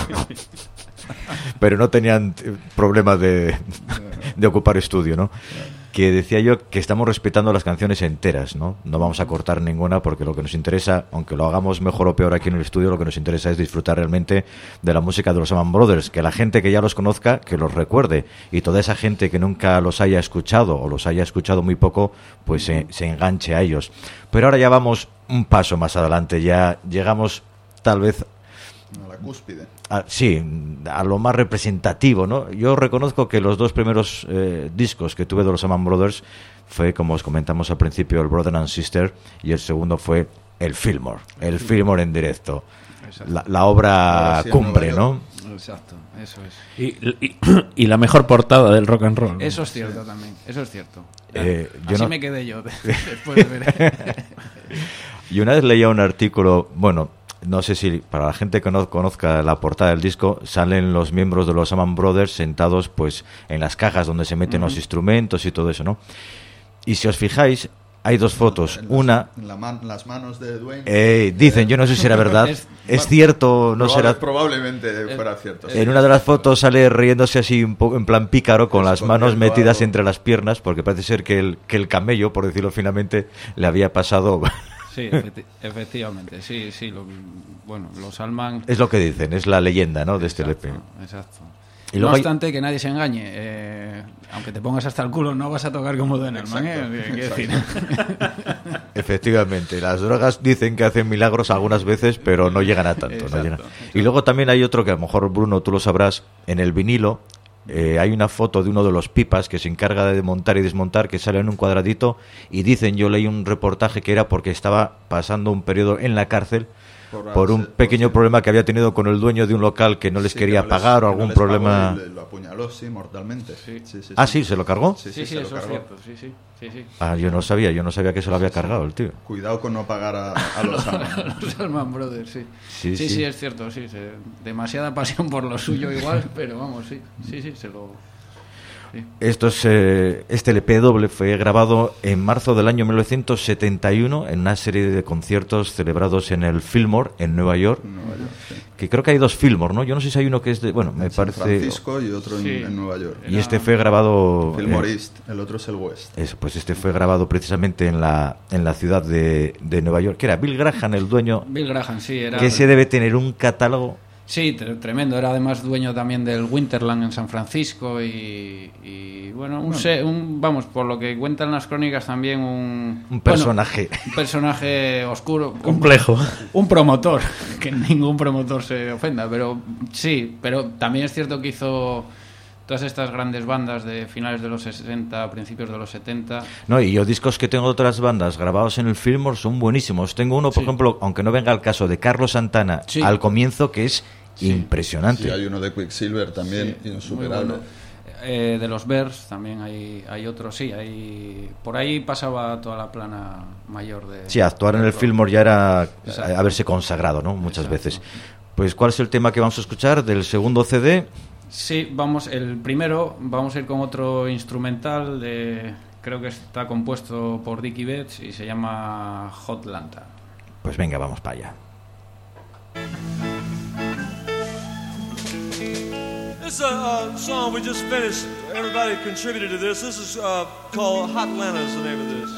pero no tenían problema de ocupar estudio, ¿no? Que decía yo que estamos respetando las canciones enteras, ¿no? No vamos a cortar ninguna porque lo que nos interesa, aunque lo hagamos mejor o peor aquí en el estudio, lo que nos interesa es disfrutar realmente de la música de los Allman Brothers, que la gente que ya los conozca, que los recuerde, y toda esa gente que nunca los haya escuchado o los haya escuchado muy poco, pues se enganche a ellos. Pero ahora ya vamos un paso más adelante, ya llegamos tal vez A la cúspide. Sí, a lo más representativo, ¿no? Yo reconozco que los 2 primeros discos que tuve de los Allman Brothers fue, como os comentamos al principio, el Brother and Sister, y el segundo fue el Fillmore en directo. La obra cumbre, ¿no? Exacto, eso es. Y la mejor portada del rock and roll, ¿no? Eso es cierto también, eso es cierto. Yo me quedé yo después de ver. Y una vez leía un artículo, bueno, no sé si para la gente que no conozca la portada del disco, salen los miembros de los Allman Brothers sentados pues en las cajas donde se meten los instrumentos y todo eso, ¿no? Y si os fijáis, hay 2 fotos. Una... las manos de Dwayne. Dicen, yo no sé si era verdad. ¿Es cierto? No será. Probablemente fuera cierto. Sí. En una de las fotos sale riéndose así un poco en plan pícaro, con las manos metidas entre las piernas, porque parece ser que el camello, por decirlo finamente, le había pasado... Sí, efectivamente, sí. Bueno, los Allman... Es lo que dicen, es la leyenda, ¿no? De este LP. Exacto. Y No luego obstante, que nadie se engañe. Aunque te pongas hasta el culo, no vas a tocar como Dennerman, ¿eh? Quiero decir. Efectivamente, las drogas dicen que hacen milagros algunas veces, pero no llegan a tanto. Exacto, no llegan. exacto. Y luego también hay otro que a lo mejor, Bruno, tú lo sabrás, en el vinilo. Hay una foto de uno de los pipas que se encarga de montar y desmontar, que sale en un cuadradito, y dicen, yo leí un reportaje que era porque estaba pasando un periodo en la cárcel por un pequeño problema que había tenido con el dueño de un local que no les quería pagar, o algún problema. Lo apuñaló, sí, mortalmente. Sí. Sí, ¿se lo cargó? Sí, se eso lo es cargó. cierto, sí. Yo no sabía que se lo había cargado el tío. Cuidado con no pagar a los Allman. Los Allman Brothers, sí. Sí. Sí, es cierto, sí. Demasiada pasión por lo suyo igual, pero vamos, sí, se lo... Sí. Este LP doble fue grabado en marzo del año 1971 en una serie de conciertos celebrados en el Fillmore en Nueva York. Sí. Que creo que hay 2 Fillmore, ¿no? Yo no sé si hay uno que es de... Bueno, me San parece... Francisco y otro en Nueva York. Y este fue grabado... Fillmore East, el otro es el West. Eso, pues este fue grabado precisamente en la ciudad de Nueva York. Que era Bill Graham, el dueño... Bill Graham, sí, era... Que se debe tener un catálogo... Sí, tremendo. Era además dueño también del Winterland en San Francisco y bueno, vamos, por lo que cuentan las crónicas también un personaje. Bueno, un personaje oscuro. Complejo. Un promotor, que ningún promotor se ofenda, pero sí, pero también es cierto que hizo todas estas grandes bandas de finales de los 60, principios de los 70. No, y yo discos que tengo de otras bandas grabados en el Fillmore son buenísimos. Tengo uno, por ejemplo, aunque no venga al caso, de Carlos Santana al comienzo, que es impresionante. Sí, hay uno de Quicksilver también, insuperable. Bueno. De los Bears también hay otros, sí, por ahí pasaba toda la plana mayor de... Sí, actuar en el Fillmore ya era haberse consagrado, ¿no? Muchas veces. Pues, ¿cuál es el tema que vamos a escuchar del segundo CD? Sí, el primero, vamos a ir con otro instrumental, creo que está compuesto por Dickie Betts y se llama Hot Lantern. Pues venga, vamos para allá. This is a song we just finished. Everybody contributed to this. This is called Hot Lantern is the name of this.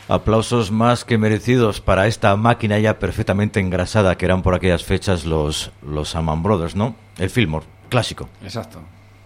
Aplausos más que merecidos para esta máquina ya perfectamente engrasada que eran por aquellas fechas los Allman Brothers, ¿no? El Fillmore, clásico. Exacto.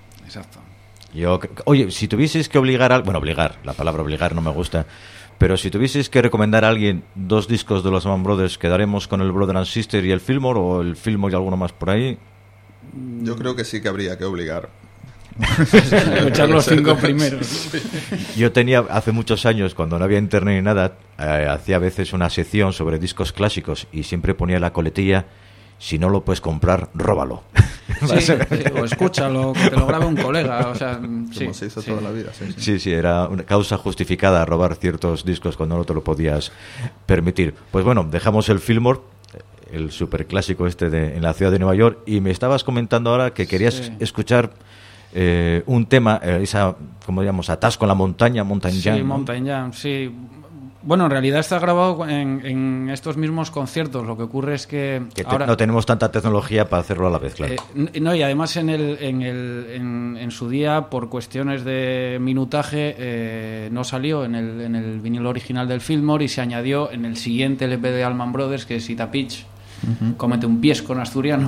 Oye, si tuvieses que obligar, la palabra obligar no me gusta, pero si tuvieses que recomendar a alguien 2 discos de los Allman Brothers, ¿quedaremos con el Brother and Sister y el Fillmore, o el Fillmore y alguno más por ahí? Yo creo que sí que habría que obligar. Escuchar los 5 primeros. Yo tenía, hace muchos años, cuando no había internet ni nada, hacía a veces una sección sobre discos clásicos y siempre ponía la coletilla: si no lo puedes comprar, róbalo. Sí, o escúchalo, que te lo grabe un colega. O sea, Como se hizo toda la vida. Sí, era una causa justificada robar ciertos discos cuando no te lo podías permitir. Pues bueno, dejamos el Fillmore, el superclásico en la ciudad de Nueva York, y me estabas comentando ahora que querías escuchar un tema, como digamos, atasco en la montaña, Mountain Jam. Sí, Mountain Jam, sí. Bueno, en realidad está grabado en estos mismos conciertos. Lo que ocurre es que ahora no tenemos tanta tecnología para hacerlo a la vez, claro. No, y además en su día, por cuestiones de minutaje, no salió en el vinilo original del Fillmore y se añadió en el siguiente LP de Allman Brothers, que es Ita Pitch, Cómete un pies con asturiano.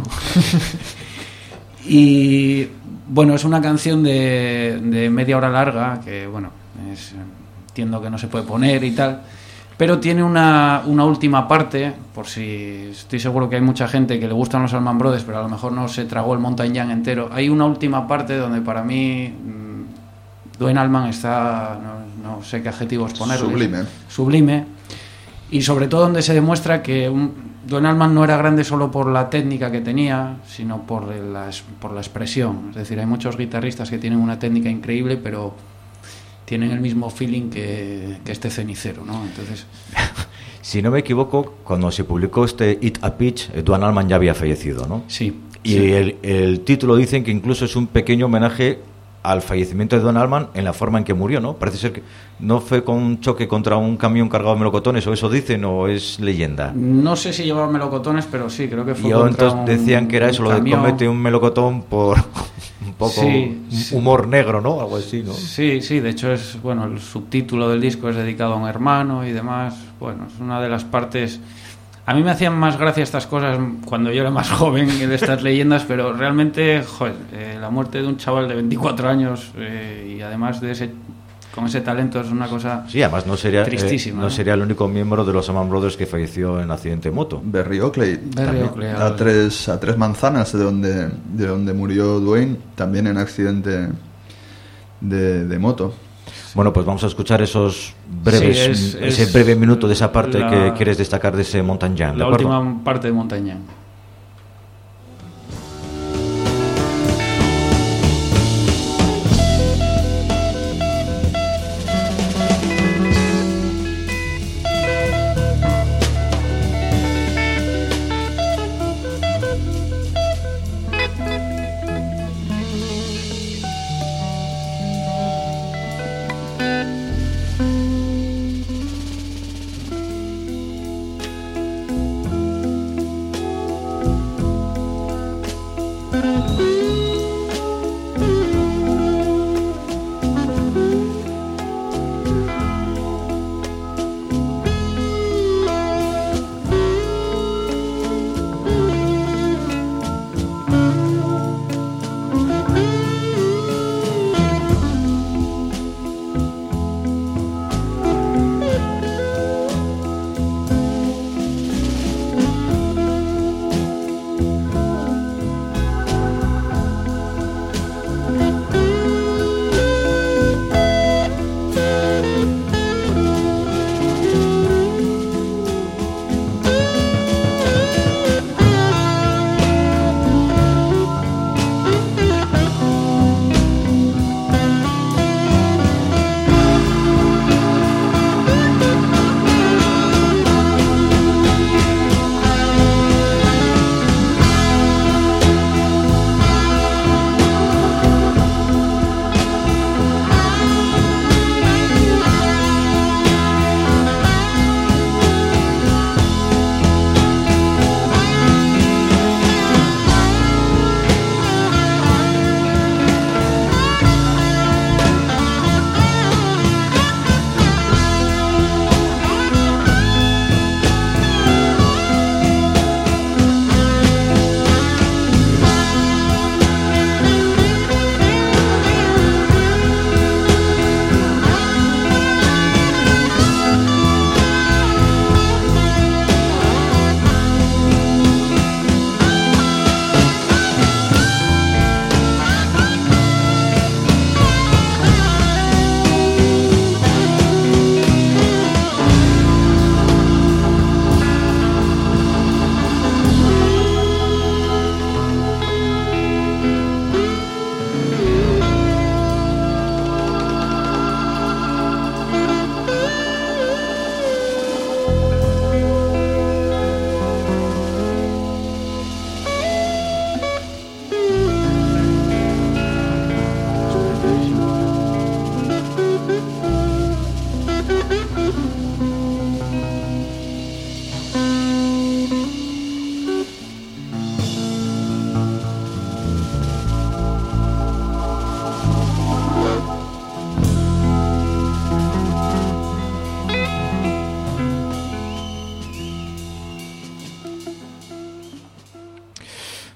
Y bueno, es una canción de media hora larga, que bueno, entiendo que no se puede poner y tal, pero tiene una última parte, por si estoy seguro que hay mucha gente que le gustan los Allman Brothers, pero a lo mejor no se tragó el Mountain Jam entero. Hay una última parte donde para mí Duane Allman está, no sé qué adjetivos ponerle, sublime, y sobre todo donde se demuestra que Duane Allman no era grande solo por la técnica que tenía, sino por la expresión. Es decir, hay muchos guitarristas que tienen una técnica increíble, pero tienen el mismo feeling que este cenicero, ¿no? Entonces, si no me equivoco, cuando se publicó este It a Pitch, Duane Allman ya había fallecido, ¿no? Sí. Y sí. El título dicen que incluso es un pequeño homenaje al fallecimiento de Duane Allman en la forma en que murió, ¿no? Parece ser que no fue con un choque contra un camión cargado de melocotones, o eso dicen, o es leyenda. No sé si llevaba melocotones, pero sí, creo que fue contra entonces decían que era eso, lo de comete un melocotón por un poco humor negro, ¿no? Algo así, ¿no? Sí, de hecho es, bueno, el subtítulo del disco es dedicado a un hermano y demás. Bueno, es una de las partes. A mí me hacían más gracia estas cosas cuando yo era más joven, de estas leyendas, pero realmente, joder, la muerte de un chaval de 24 años y además con ese talento es una cosa tristísima. No sería el único miembro de los Allman Brothers que falleció en accidente de moto. Berry Oakley a tres manzanas de donde murió Duane, también en accidente de moto. Bueno, pues vamos a escuchar ese breve minuto de esa parte que quieres destacar de ese Mountain Jam. La última parte de Mountain Jam.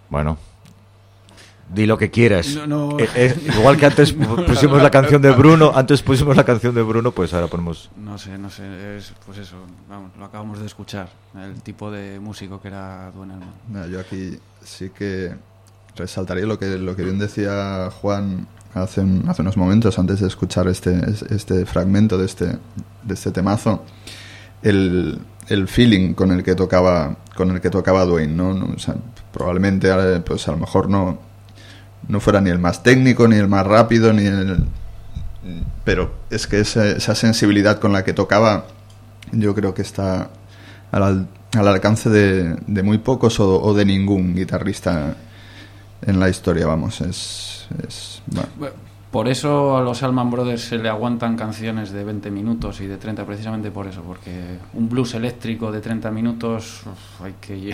Bueno, di lo que quieras. No. Igual que antes pusimos la canción de Bruno, pues ahora ponemos... No sé, es pues eso, vamos, lo acabamos de escuchar, el tipo de músico que era Duane Allman. Mira, yo aquí sí que resaltaría lo que bien decía Juan hace unos momentos antes de escuchar este fragmento de este temazo, el feeling con el que tocaba Duane, ¿no? O sea, probablemente pues a lo mejor no fuera ni el más técnico ni el más rápido pero es que esa sensibilidad con la que tocaba yo creo que está al alcance de muy pocos o de ningún guitarrista en la historia, vamos, bueno. Por eso a los Allman Brothers se le aguantan canciones de 20 minutos y de 30, precisamente por eso, porque un blues eléctrico de 30 minutos hay que...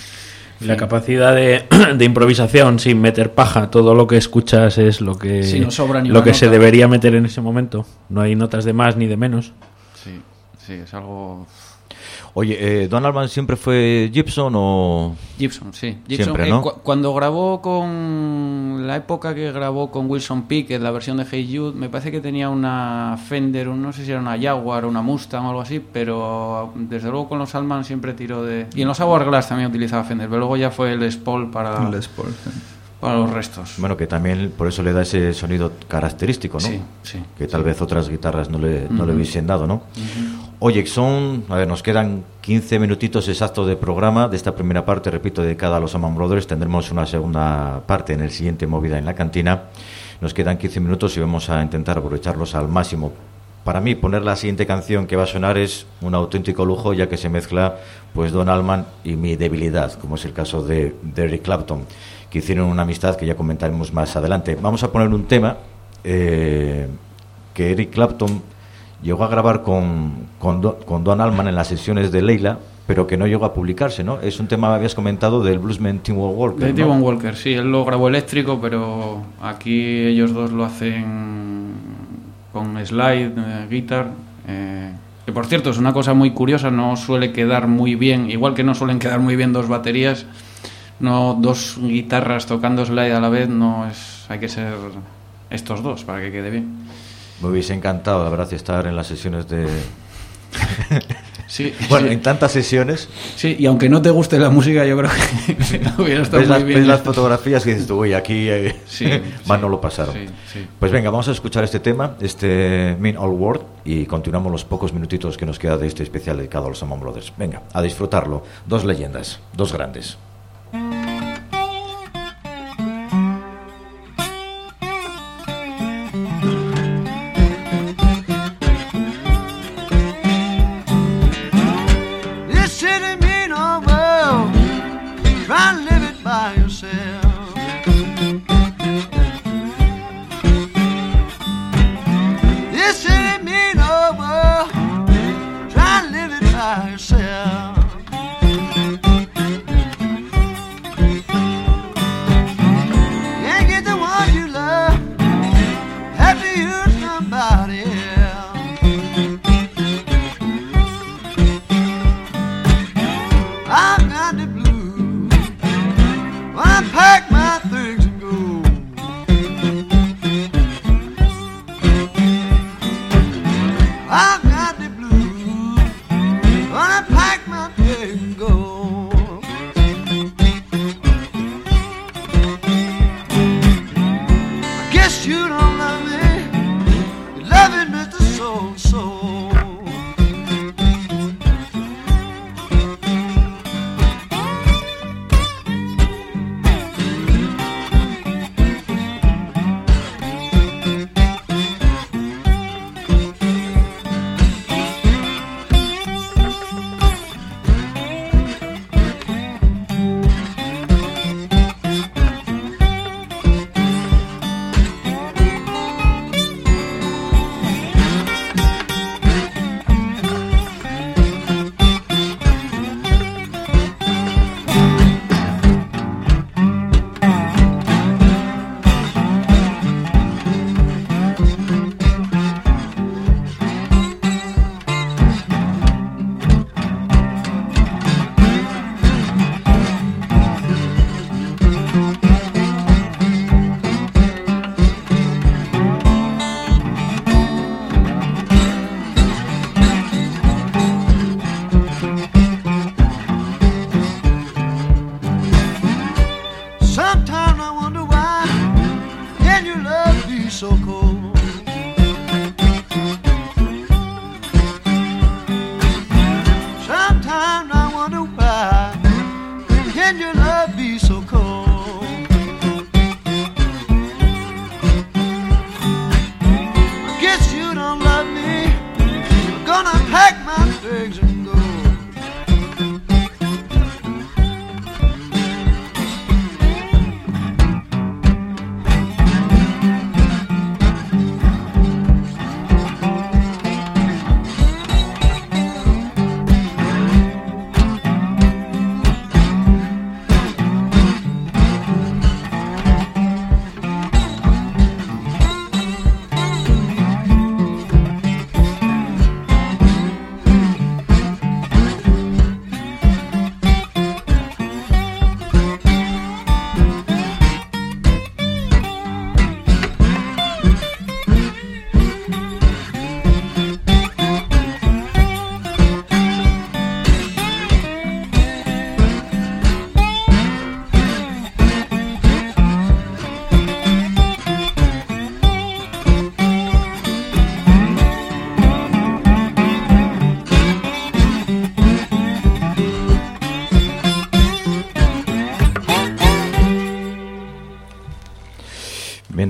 La capacidad de improvisación sin meter paja, todo lo que escuchas es lo que, sí, no sobra ni lo una que nota. se debería meter en ese momento. No hay notas de más ni de menos. Sí, es algo... Oye, ¿Duane Allman siempre fue Gibson o...? Gibson, sí. Siempre, ¿no? Cuando grabó la época que grabó con Wilson Pickett, la versión de Hey Jude, me parece que tenía una Fender, no sé si era una Jaguar o una Mustang o algo así, pero desde luego con los Allman siempre tiró de... Y en los Hourglass también utilizaba Fender, pero luego ya fue el Les Paul para los restos. Bueno, que también por eso le da ese sonido característico, ¿no? Sí. Que tal vez otras guitarras no le hubiesen dado, ¿no? Oye, nos quedan 15 minutitos exactos de programa de esta primera parte, repito, dedicada a los Allman Brothers. Tendremos una segunda parte en el siguiente Movida en la Cantina. Nos quedan 15 minutos y vamos a intentar aprovecharlos al máximo. Para mí, poner la siguiente canción que va a sonar es un auténtico lujo, ya que se mezcla pues Duane Allman y mi debilidad, como es el caso de Eric Clapton, que hicieron una amistad que ya comentaremos más adelante. Vamos a poner un tema que Eric Clapton llegó a grabar con Duane Allman en las sesiones de Leila, pero que no llegó a publicarse, ¿no? Es un tema, habías comentado, del bluesman Tim Walker, De ¿no? Tim Walker, sí, él lo grabó eléctrico, pero aquí ellos dos lo hacen con slide, guitar, que por cierto es una cosa muy curiosa, no suele quedar muy bien, igual que no suelen quedar muy bien dos baterías, no dos guitarras tocando slide a la vez, hay que ser estos dos para que quede bien. Me hubiese encantado, la verdad, estar en las sesiones de... Sí, bueno, sí. en tantas sesiones... Sí, y aunque no te guste la música, yo creo que hubiera estado muy bien. Ves las fotografías y dices tú, uy, aquí más no lo pasaron. Sí. Pues venga, vamos a escuchar este tema, Mean Old World, y continuamos los pocos minutitos que nos queda de este especial dedicado a los Allman Brothers. Venga, a disfrutarlo. Dos leyendas, dos grandes.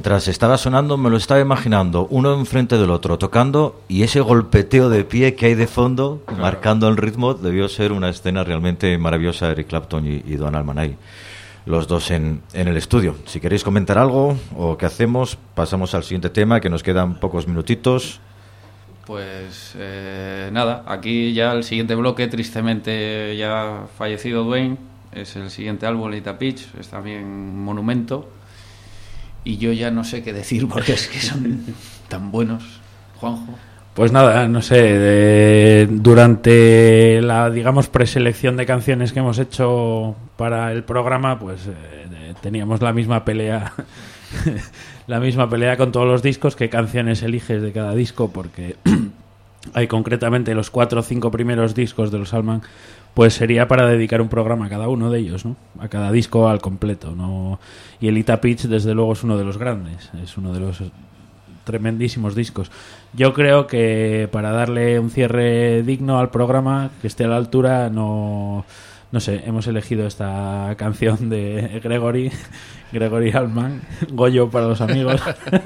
mientras estaba sonando me lo estaba imaginando, uno enfrente del otro, tocando, y ese golpeteo de pie que hay de fondo, claro, marcando el ritmo, debió ser una escena realmente maravillosa. Eric Clapton y Don Allman ahí, los dos en el estudio. Si queréis comentar algo o qué hacemos, pasamos al siguiente tema, que nos quedan pocos minutitos. Pues nada, aquí ya el siguiente bloque, tristemente ya fallecido Duane, es el siguiente álbum, Lita Pitch, es también un monumento. Y yo ya no sé qué decir porque es que son tan buenos. Juanjo. Pues nada, no sé, durante la, digamos, preselección de canciones que hemos hecho para el programa, pues teníamos la misma pelea la misma pelea con todos los discos, qué canciones eliges de cada disco, porque hay concretamente los 4 o 5 primeros discos de los Allman, pues sería para dedicar un programa a cada uno de ellos, ¿no? A cada disco al completo, ¿no? Y el Lita Pitch, desde luego, es uno de los grandes, es uno de los tremendísimos discos. Yo creo que para darle un cierre digno al programa, que esté a la altura, no sé, hemos elegido esta canción de Gregory Allman, Goyo para los amigos.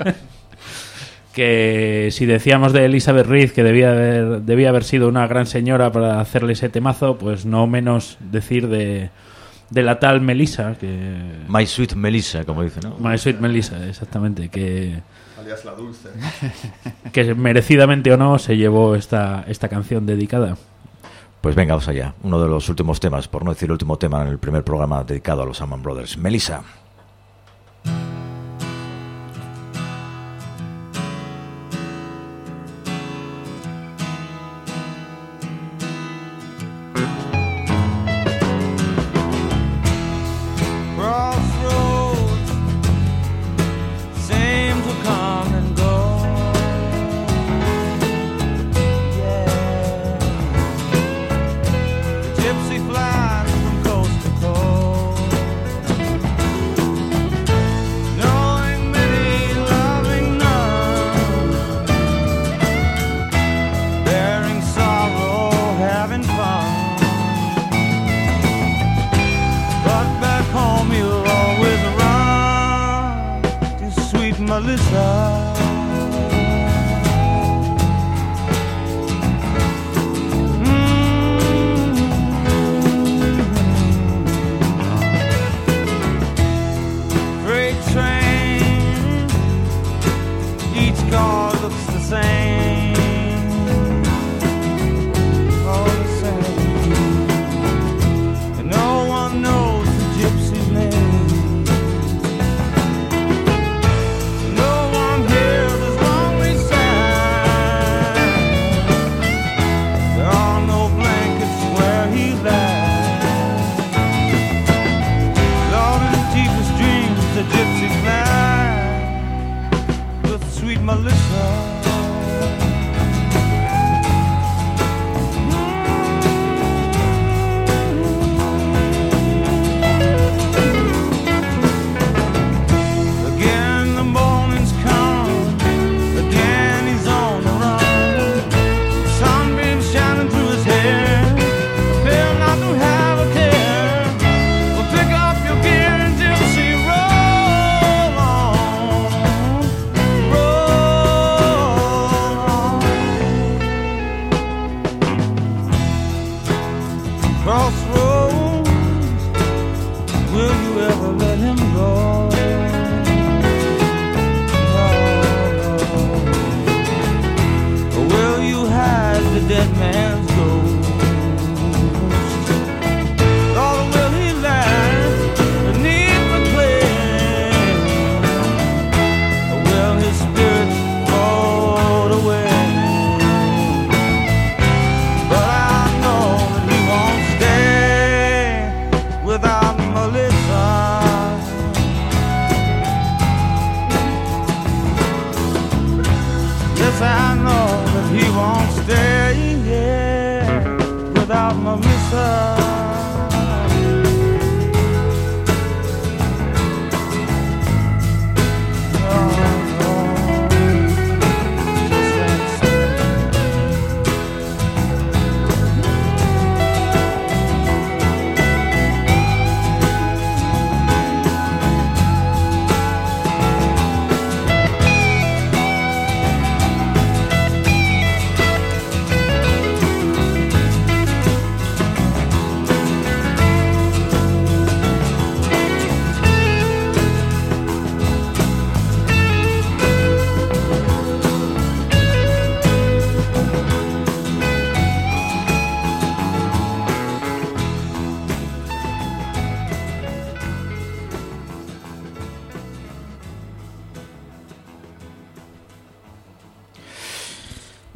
Que si decíamos de Elizabeth Reed que debía haber sido una gran señora para hacerle ese temazo, pues no menos decir de la tal Melissa, que My Sweet Melissa, como dice, ¿no? My Sweet Melissa, exactamente, que alias la dulce, que merecidamente o no se llevó esta canción dedicada. Pues venga, vamos allá. Uno de los últimos temas, por no decir el último tema en el primer programa dedicado a los Allman Brothers, Melissa.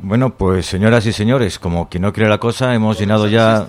Bueno, pues señoras y señores, como quien no quiere la cosa, hemos llenado ya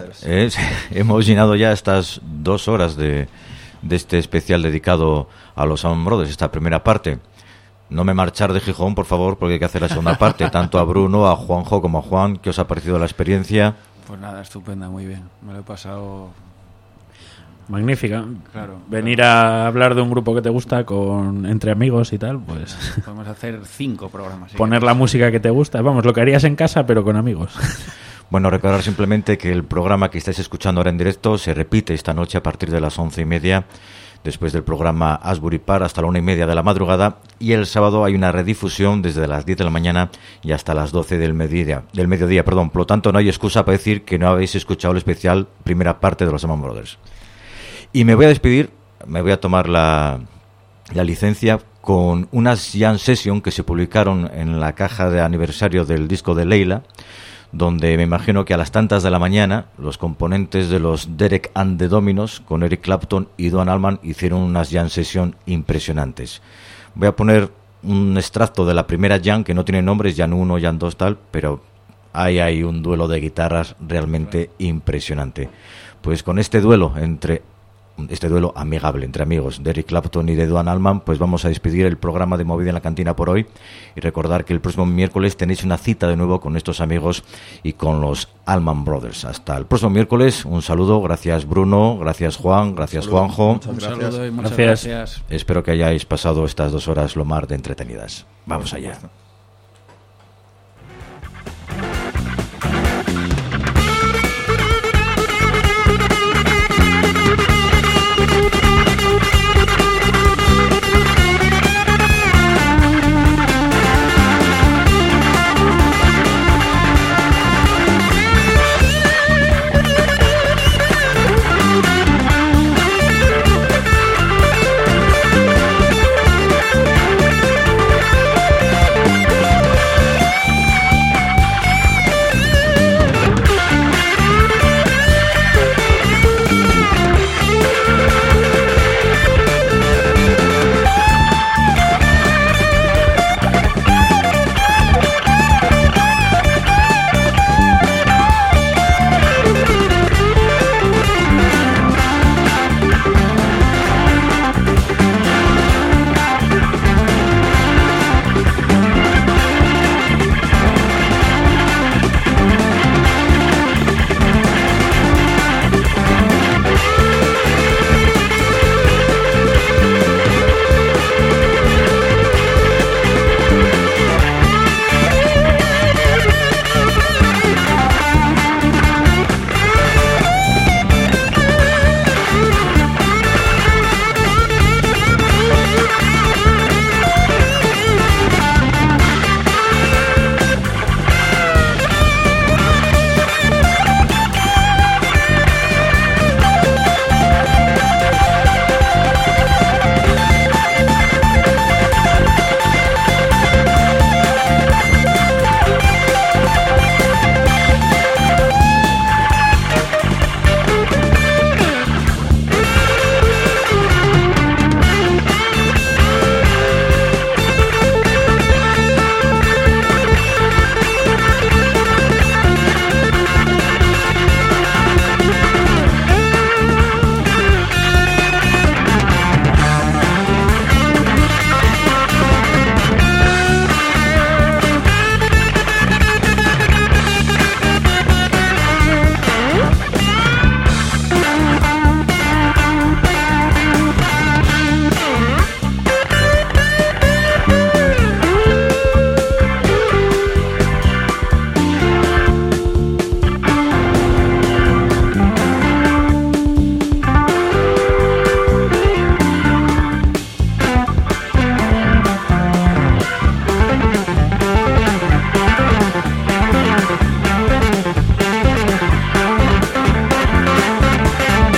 estas 2 horas de este especial dedicado a los Allman Brothers, esta primera parte. No me marchar de Gijón, por favor, porque hay que hacer la segunda parte, tanto a Bruno, a Juanjo como a Juan. ¿Qué os ha parecido la experiencia? Pues nada, estupenda, muy bien. Me lo he pasado... Magnífica. Claro. Venir a hablar de un grupo que te gusta entre amigos y tal, pues Podemos hacer 5 programas. poner la música que te gusta. Vamos, lo que harías en casa, pero con amigos. Bueno, recordar simplemente que el programa que estáis escuchando ahora en directo se repite esta noche a partir de las 11:30, después del programa Asbury Park hasta la 1:30 de la madrugada, y el sábado hay una redifusión desde las 10 de la mañana y hasta las 12 del mediodía. Por lo tanto, no hay excusa para decir que no habéis escuchado el especial primera parte de los Allman Brothers. Y me voy a despedir, me voy a tomar la licencia con unas jam session que se publicaron en la caja de aniversario del disco de Leila, donde me imagino que a las tantas de la mañana los componentes de los Derek and the Dominos con Eric Clapton y Duane Allman hicieron unas jam session impresionantes. Voy a poner un extracto de la primera jam, que no tiene nombres, jam 1, jam 2, tal, pero ahí hay un duelo de guitarras realmente impresionante. Pues con este duelo amigable entre amigos de Eric Clapton y de Duane Allman, pues vamos a despedir el programa de Movida en la Cantina por hoy y recordar que el próximo miércoles tenéis una cita de nuevo con estos amigos y con los Allman Brothers. Hasta el próximo miércoles, un saludo, gracias Bruno, gracias Juan, gracias Juanjo. Un saludo y muchas Gracias. gracias. Espero que hayáis pasado estas 2 horas lo más de entretenidas. Vamos allá.